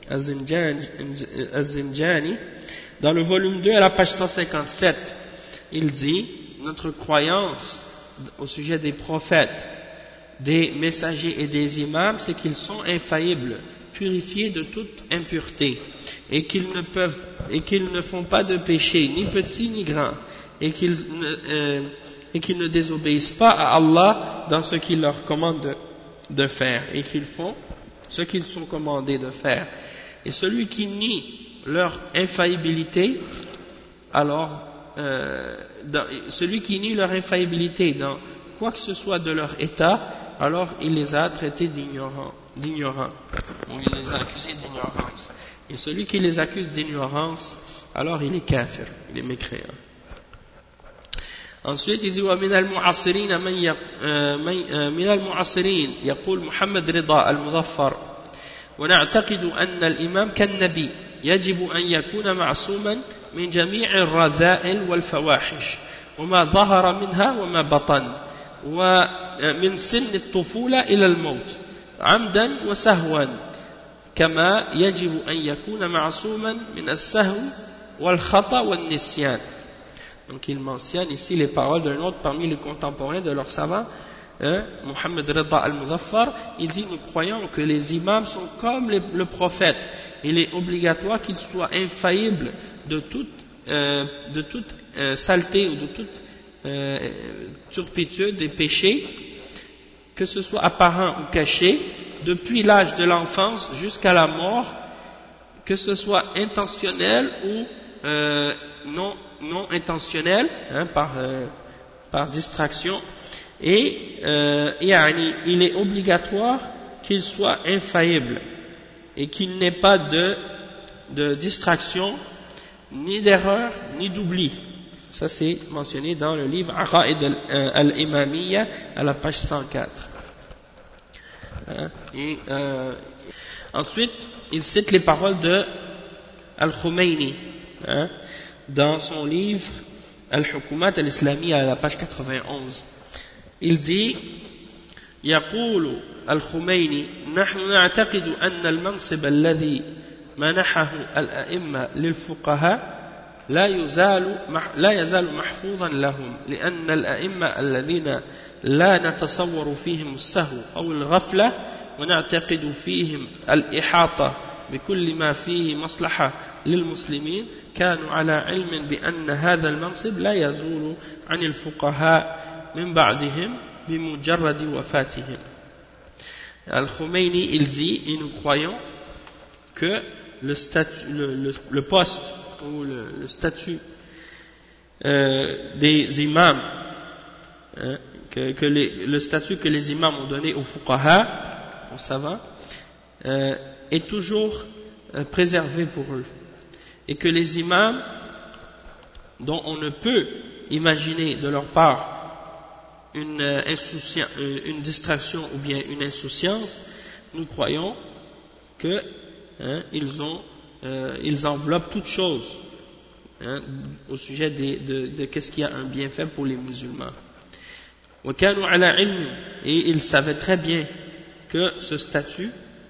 Speaker 1: az-Zinjani, dans le volume 2 à la page 157. Il dit: notre croyance au sujet des prophètes, des messagers et des imams, c'est qu'ils sont infaillibles, purifiés de toute impureté, et qu'ils ne font pas de péché, ni petit ni grand, et qu'ils et qu'ils ne désobéissent pas à Allah dans ce qu'il leur commande de faire, et qu'ils font ce qu'ils sont commandés de faire. Et celui qui nie leur infaillibilité, alors celui qui nie leur infaillibilité dans quoi que ce soit de leur état, alors il les a traités d'ignorants, ou il les a accusés d'ignorance. Et celui qui les accuse d'ignorance, alors il est kafir, il est mécréant. Ensuite il dit ومن المعاصرين من المعاصرين يقول محمد رضا المظفر ونعتقد أن الإمام كالنبي يجب أن يكون معصوما من جميع الرذائل والفواحش وما ظهر منها وما بطن ومن سن الطفولة إلى الموت عمدا وسهوا كما يجب أن يكون معصوما من السهو والخطأ والنسيان. Donc il mentionne ici les paroles d'un autre parmi les contemporains de leurs savants, Muhammad Rida al-Muzaffar. Il dit: nous croyons que les imams sont comme le prophète. Il est obligatoire qu'ils soient infaillibles de toute saleté ou de toute turpitude des péchés, que ce soit apparent ou caché, depuis l'âge de l'enfance jusqu'à la mort, que ce soit intentionnel ou non intentionnel, par distraction, et il est obligatoire qu'il soit infaillible et qu'il n'ait pas de distraction, ni d'erreur, ni d'oubli. Ça c'est mentionné dans le livre Aqaïd al-Imamiyya à la page 104. Ensuite, il cite les paroles de Al-Khomeini dans son livre Al-Hukumat al-Islamiyya à la page 91. Il dit: يقول الخميني نحن نعتقد أن المنصب الذي منحه الأئمة للفقهاء لا يزال محفوظا لهم، لأن الأئمة الذين لا نتصور فيهم السهو أو الغفلة ونعتقد فيهم الإحاطة بكل ما فيه مصلحة للمسلمين كانوا على علم بأن هذا المنصب لا يزول عن الفقهاء من بعدهم بمجرد وفاتهم. Al-Khomeini, il dit: et nous croyons que le poste ou le statut des imams, le statut que les imams ont donné aux fuqaha, aux savants, est toujours préservé pour eux, et que les imams dont on ne peut imaginer de leur part une distraction ou bien une insouciance, nous croyons que ils enveloppent toute chose au sujet de qu'est-ce qui a un bienfait pour les musulmans. Et ils savaient très bien que ce statut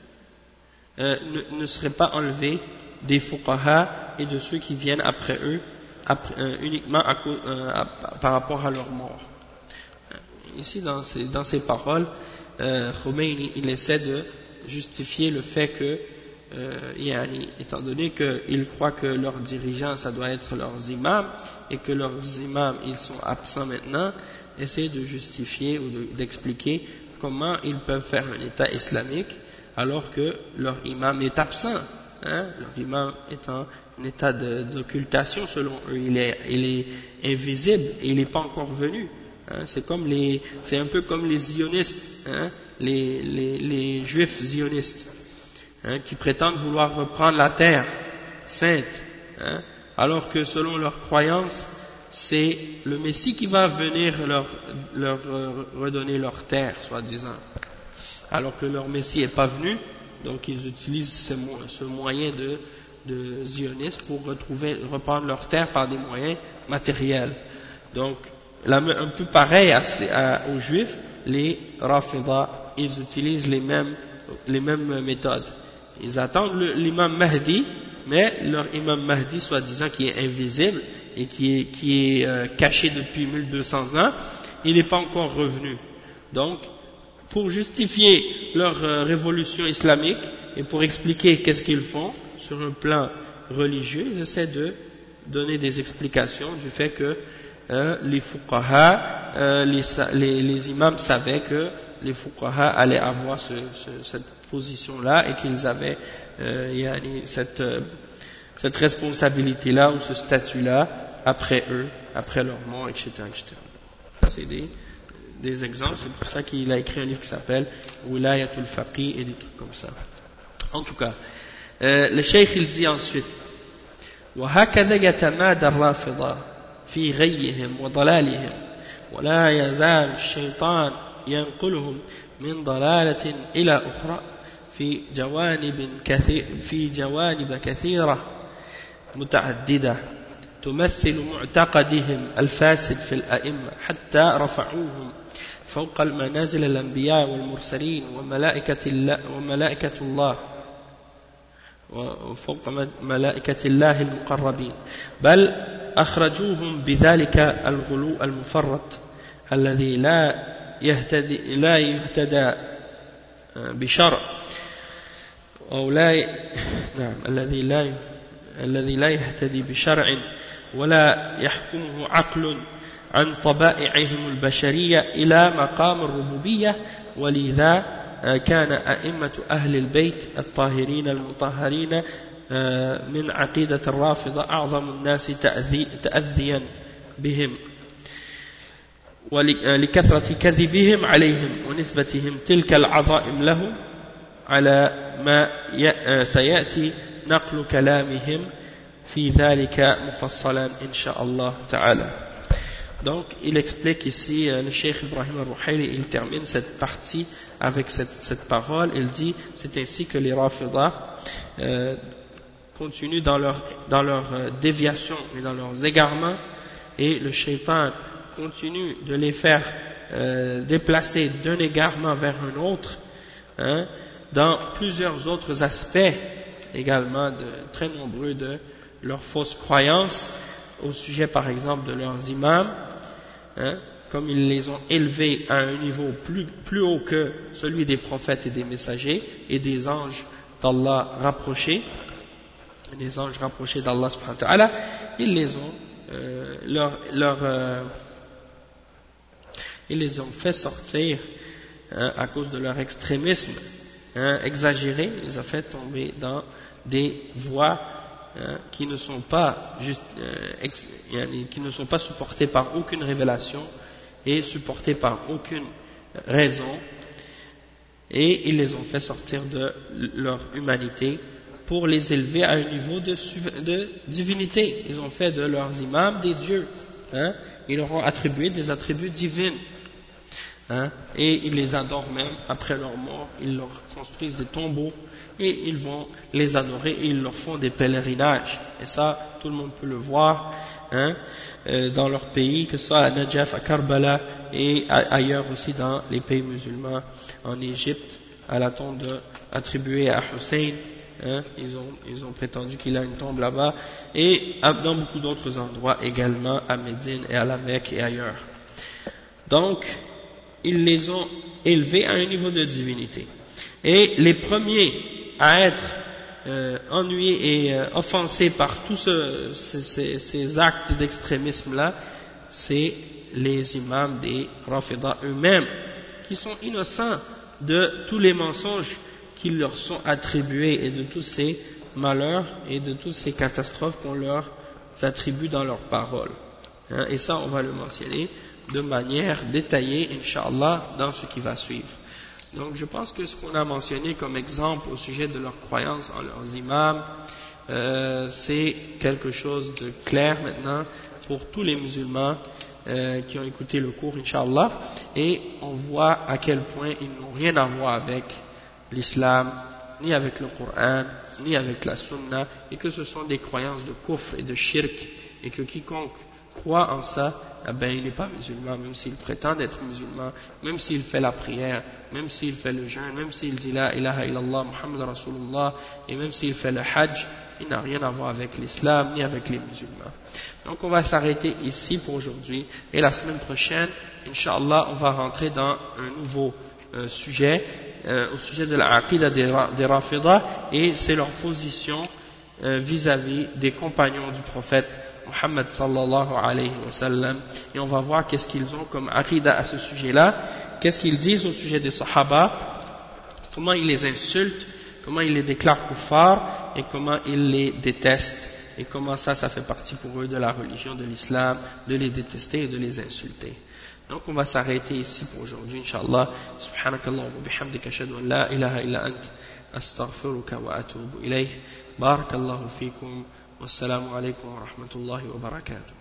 Speaker 1: ne serait pas enlevé des fuqaha et de ceux qui viennent après eux uniquement par rapport à leur mort. Ici dans ces paroles, Khomeini il essaie de justifier le fait que étant donné qu'ils croient que leurs dirigeants ça doit être leurs imams et que leurs imams ils sont absents maintenant, essaie de justifier ou d'expliquer comment ils peuvent faire un état islamique alors que leur imam est absent, leur imam est en état d'occultation selon eux, il est invisible et il n'est pas encore venu. C'est un peu comme les zionistes, les juifs zionistes, qui prétendent vouloir reprendre la terre sainte, alors que selon leur croyance, c'est le Messie qui va venir leur redonner leur terre, soi-disant. Alors que leur Messie n'est pas venu, donc ils utilisent ce moyen de zionistes pour reprendre leur terre par des moyens matériels. Donc, un peu pareil aux Juifs, les Rafida, ils utilisent les mêmes méthodes. Ils attendent l'imam Mahdi, mais leur imam Mahdi, soi-disant qui est invisible et qui est caché depuis 1200 ans, il n'est pas encore revenu. Donc, pour justifier leur révolution islamique et pour expliquer qu'est-ce qu'ils font sur un plan religieux, ils essaient de donner des explications du fait que les fuqaha, les imams savaient que les fuqaha allaient avoir cette position-là et qu'ils avaient cette responsabilité-là ou ce statut-là après eux, après leur mort, etc. Ça, c'est des exemples, c'est pour ça qu'il a écrit un livre qui s'appelle Wilayatul Faqih et des trucs comme ça. En tout cas, le cheikh il dit ensuite وهكذا يتمادى الرافضة في غيهم وضلالهم ولا يزال الشيطان ينقلهم من ضلالة إلى أخرى في جوانب كثيرة متعددة تمثل معتقدهم الفاسد في الأئمة حتى رفعوهم فوق المنازل الأنبياء والمرسلين وملائكة الله وفوق ملائكة الله المقربين بل أخرجوهم بذلك الغلو المفرط الذي لا يهتدى بشرع أو الذي لا يهتدي بشرع ولا يحكمه عقل عن طبائعهم البشرية إلى مقام الربوبية ولذا كان أئمة أهل البيت الطاهرين المطهرين من عقيدة الرافضة أعظم الناس تأذيا بهم ولكثرة كذبهم عليهم ونسبتهم تلك العظائم لهم على ما سيأتي نقل كلامهم في ذلك مفصلا إن شاء الله تعالى. Donc, il explique ici, le Cheikh Ibrahim al-Ruhaili, il termine cette partie avec cette parole. Il dit, c'est ainsi que les Rafidah continuent dans leur déviation et dans leurs égarements, et le Shaitan continue de les faire déplacer d'un égarement vers un autre, dans plusieurs autres aspects également, très nombreux de leurs fausses croyances, au sujet par exemple de leurs imams, comme ils les ont élevés à un niveau plus haut que celui des prophètes et des messagers et des anges d'Allah rapprochés, d'Allah subhanahu wa ta'ala, ils les ont fait sortir à cause de leur extrémisme exagéré, ils les ont fait tomber dans des voies qui ne sont pas supportées par aucune révélation et supportées par aucune raison, et ils les ont fait sortir de leur humanité pour les élever à un niveau de divinité. Ils ont fait de leurs imams des dieux, ils leur ont attribué des attributs divins, et ils les adorent même après leur mort. Ils leur construisent des tombeaux et ils vont les adorer et ils leur font des pèlerinages, et ça tout le monde peut le voir dans leur pays, que ce soit à Najaf, à Karbala et ailleurs aussi dans les pays musulmans, en Égypte, à la tombe attribuée à Hussein, ils ont prétendu qu'il a une tombe là-bas, et dans beaucoup d'autres endroits également, à Médine et à la Mecque et ailleurs. Donc ils les ont élevés à un niveau de divinité, et les premiers à être ennuyés et offensés par tous ces actes d'extrémisme là, c'est les imams des Rafidah eux-mêmes, qui sont innocents de tous les mensonges qui leur sont attribués et de tous ces malheurs et de toutes ces catastrophes qu'on leur attribue dans leurs paroles, et ça on va le mentionner de manière détaillée, Inch'Allah, dans ce qui va suivre. Donc je pense que ce qu'on a mentionné comme exemple au sujet de leur croyance en leurs imams, c'est quelque chose de clair maintenant pour tous les musulmans qui ont écouté le cours, Inch'Allah, et on voit à quel point ils n'ont rien à voir avec l'islam, ni avec le Coran, ni avec la Sunna, et que ce sont des croyances de kufr et de shirk, et que quiconque croit en ça, il n'est pas musulman, même s'il prétend être musulman, même s'il fait la prière, même s'il fait le jeûne, même s'il dit la ilaha illallah Muhammad Rasulullah, et même s'il fait le hajj, il n'a rien à voir avec l'islam ni avec les musulmans. Donc on va s'arrêter ici pour aujourd'hui, et la semaine prochaine, Inch'Allah, on va rentrer dans un nouveau sujet, au sujet de la aqida des Rafidah, et c'est leur position vis-à-vis des compagnons du prophète Muhammad sallallahu alayhi wa sallam, et on va voir qu'est-ce qu'ils ont comme aqida à ce sujet-là, qu'est-ce qu'ils disent au sujet des sahaba, comment ils les insultent, comment ils les déclarent kuffar, et comment ils les détestent, et comment ça fait partie pour eux de la religion de l'islam, de les détester et de les insulter. Donc on va s'arrêter ici pour aujourd'hui, Inch'Allah. Subhanakallah wa bihamdika ashhadu an la ilaha illa ant, astaghfiruka wa atubu ilayh. Barakallahu fikum, wassalamu alaykum wa rahmatullahi wa barakatuh.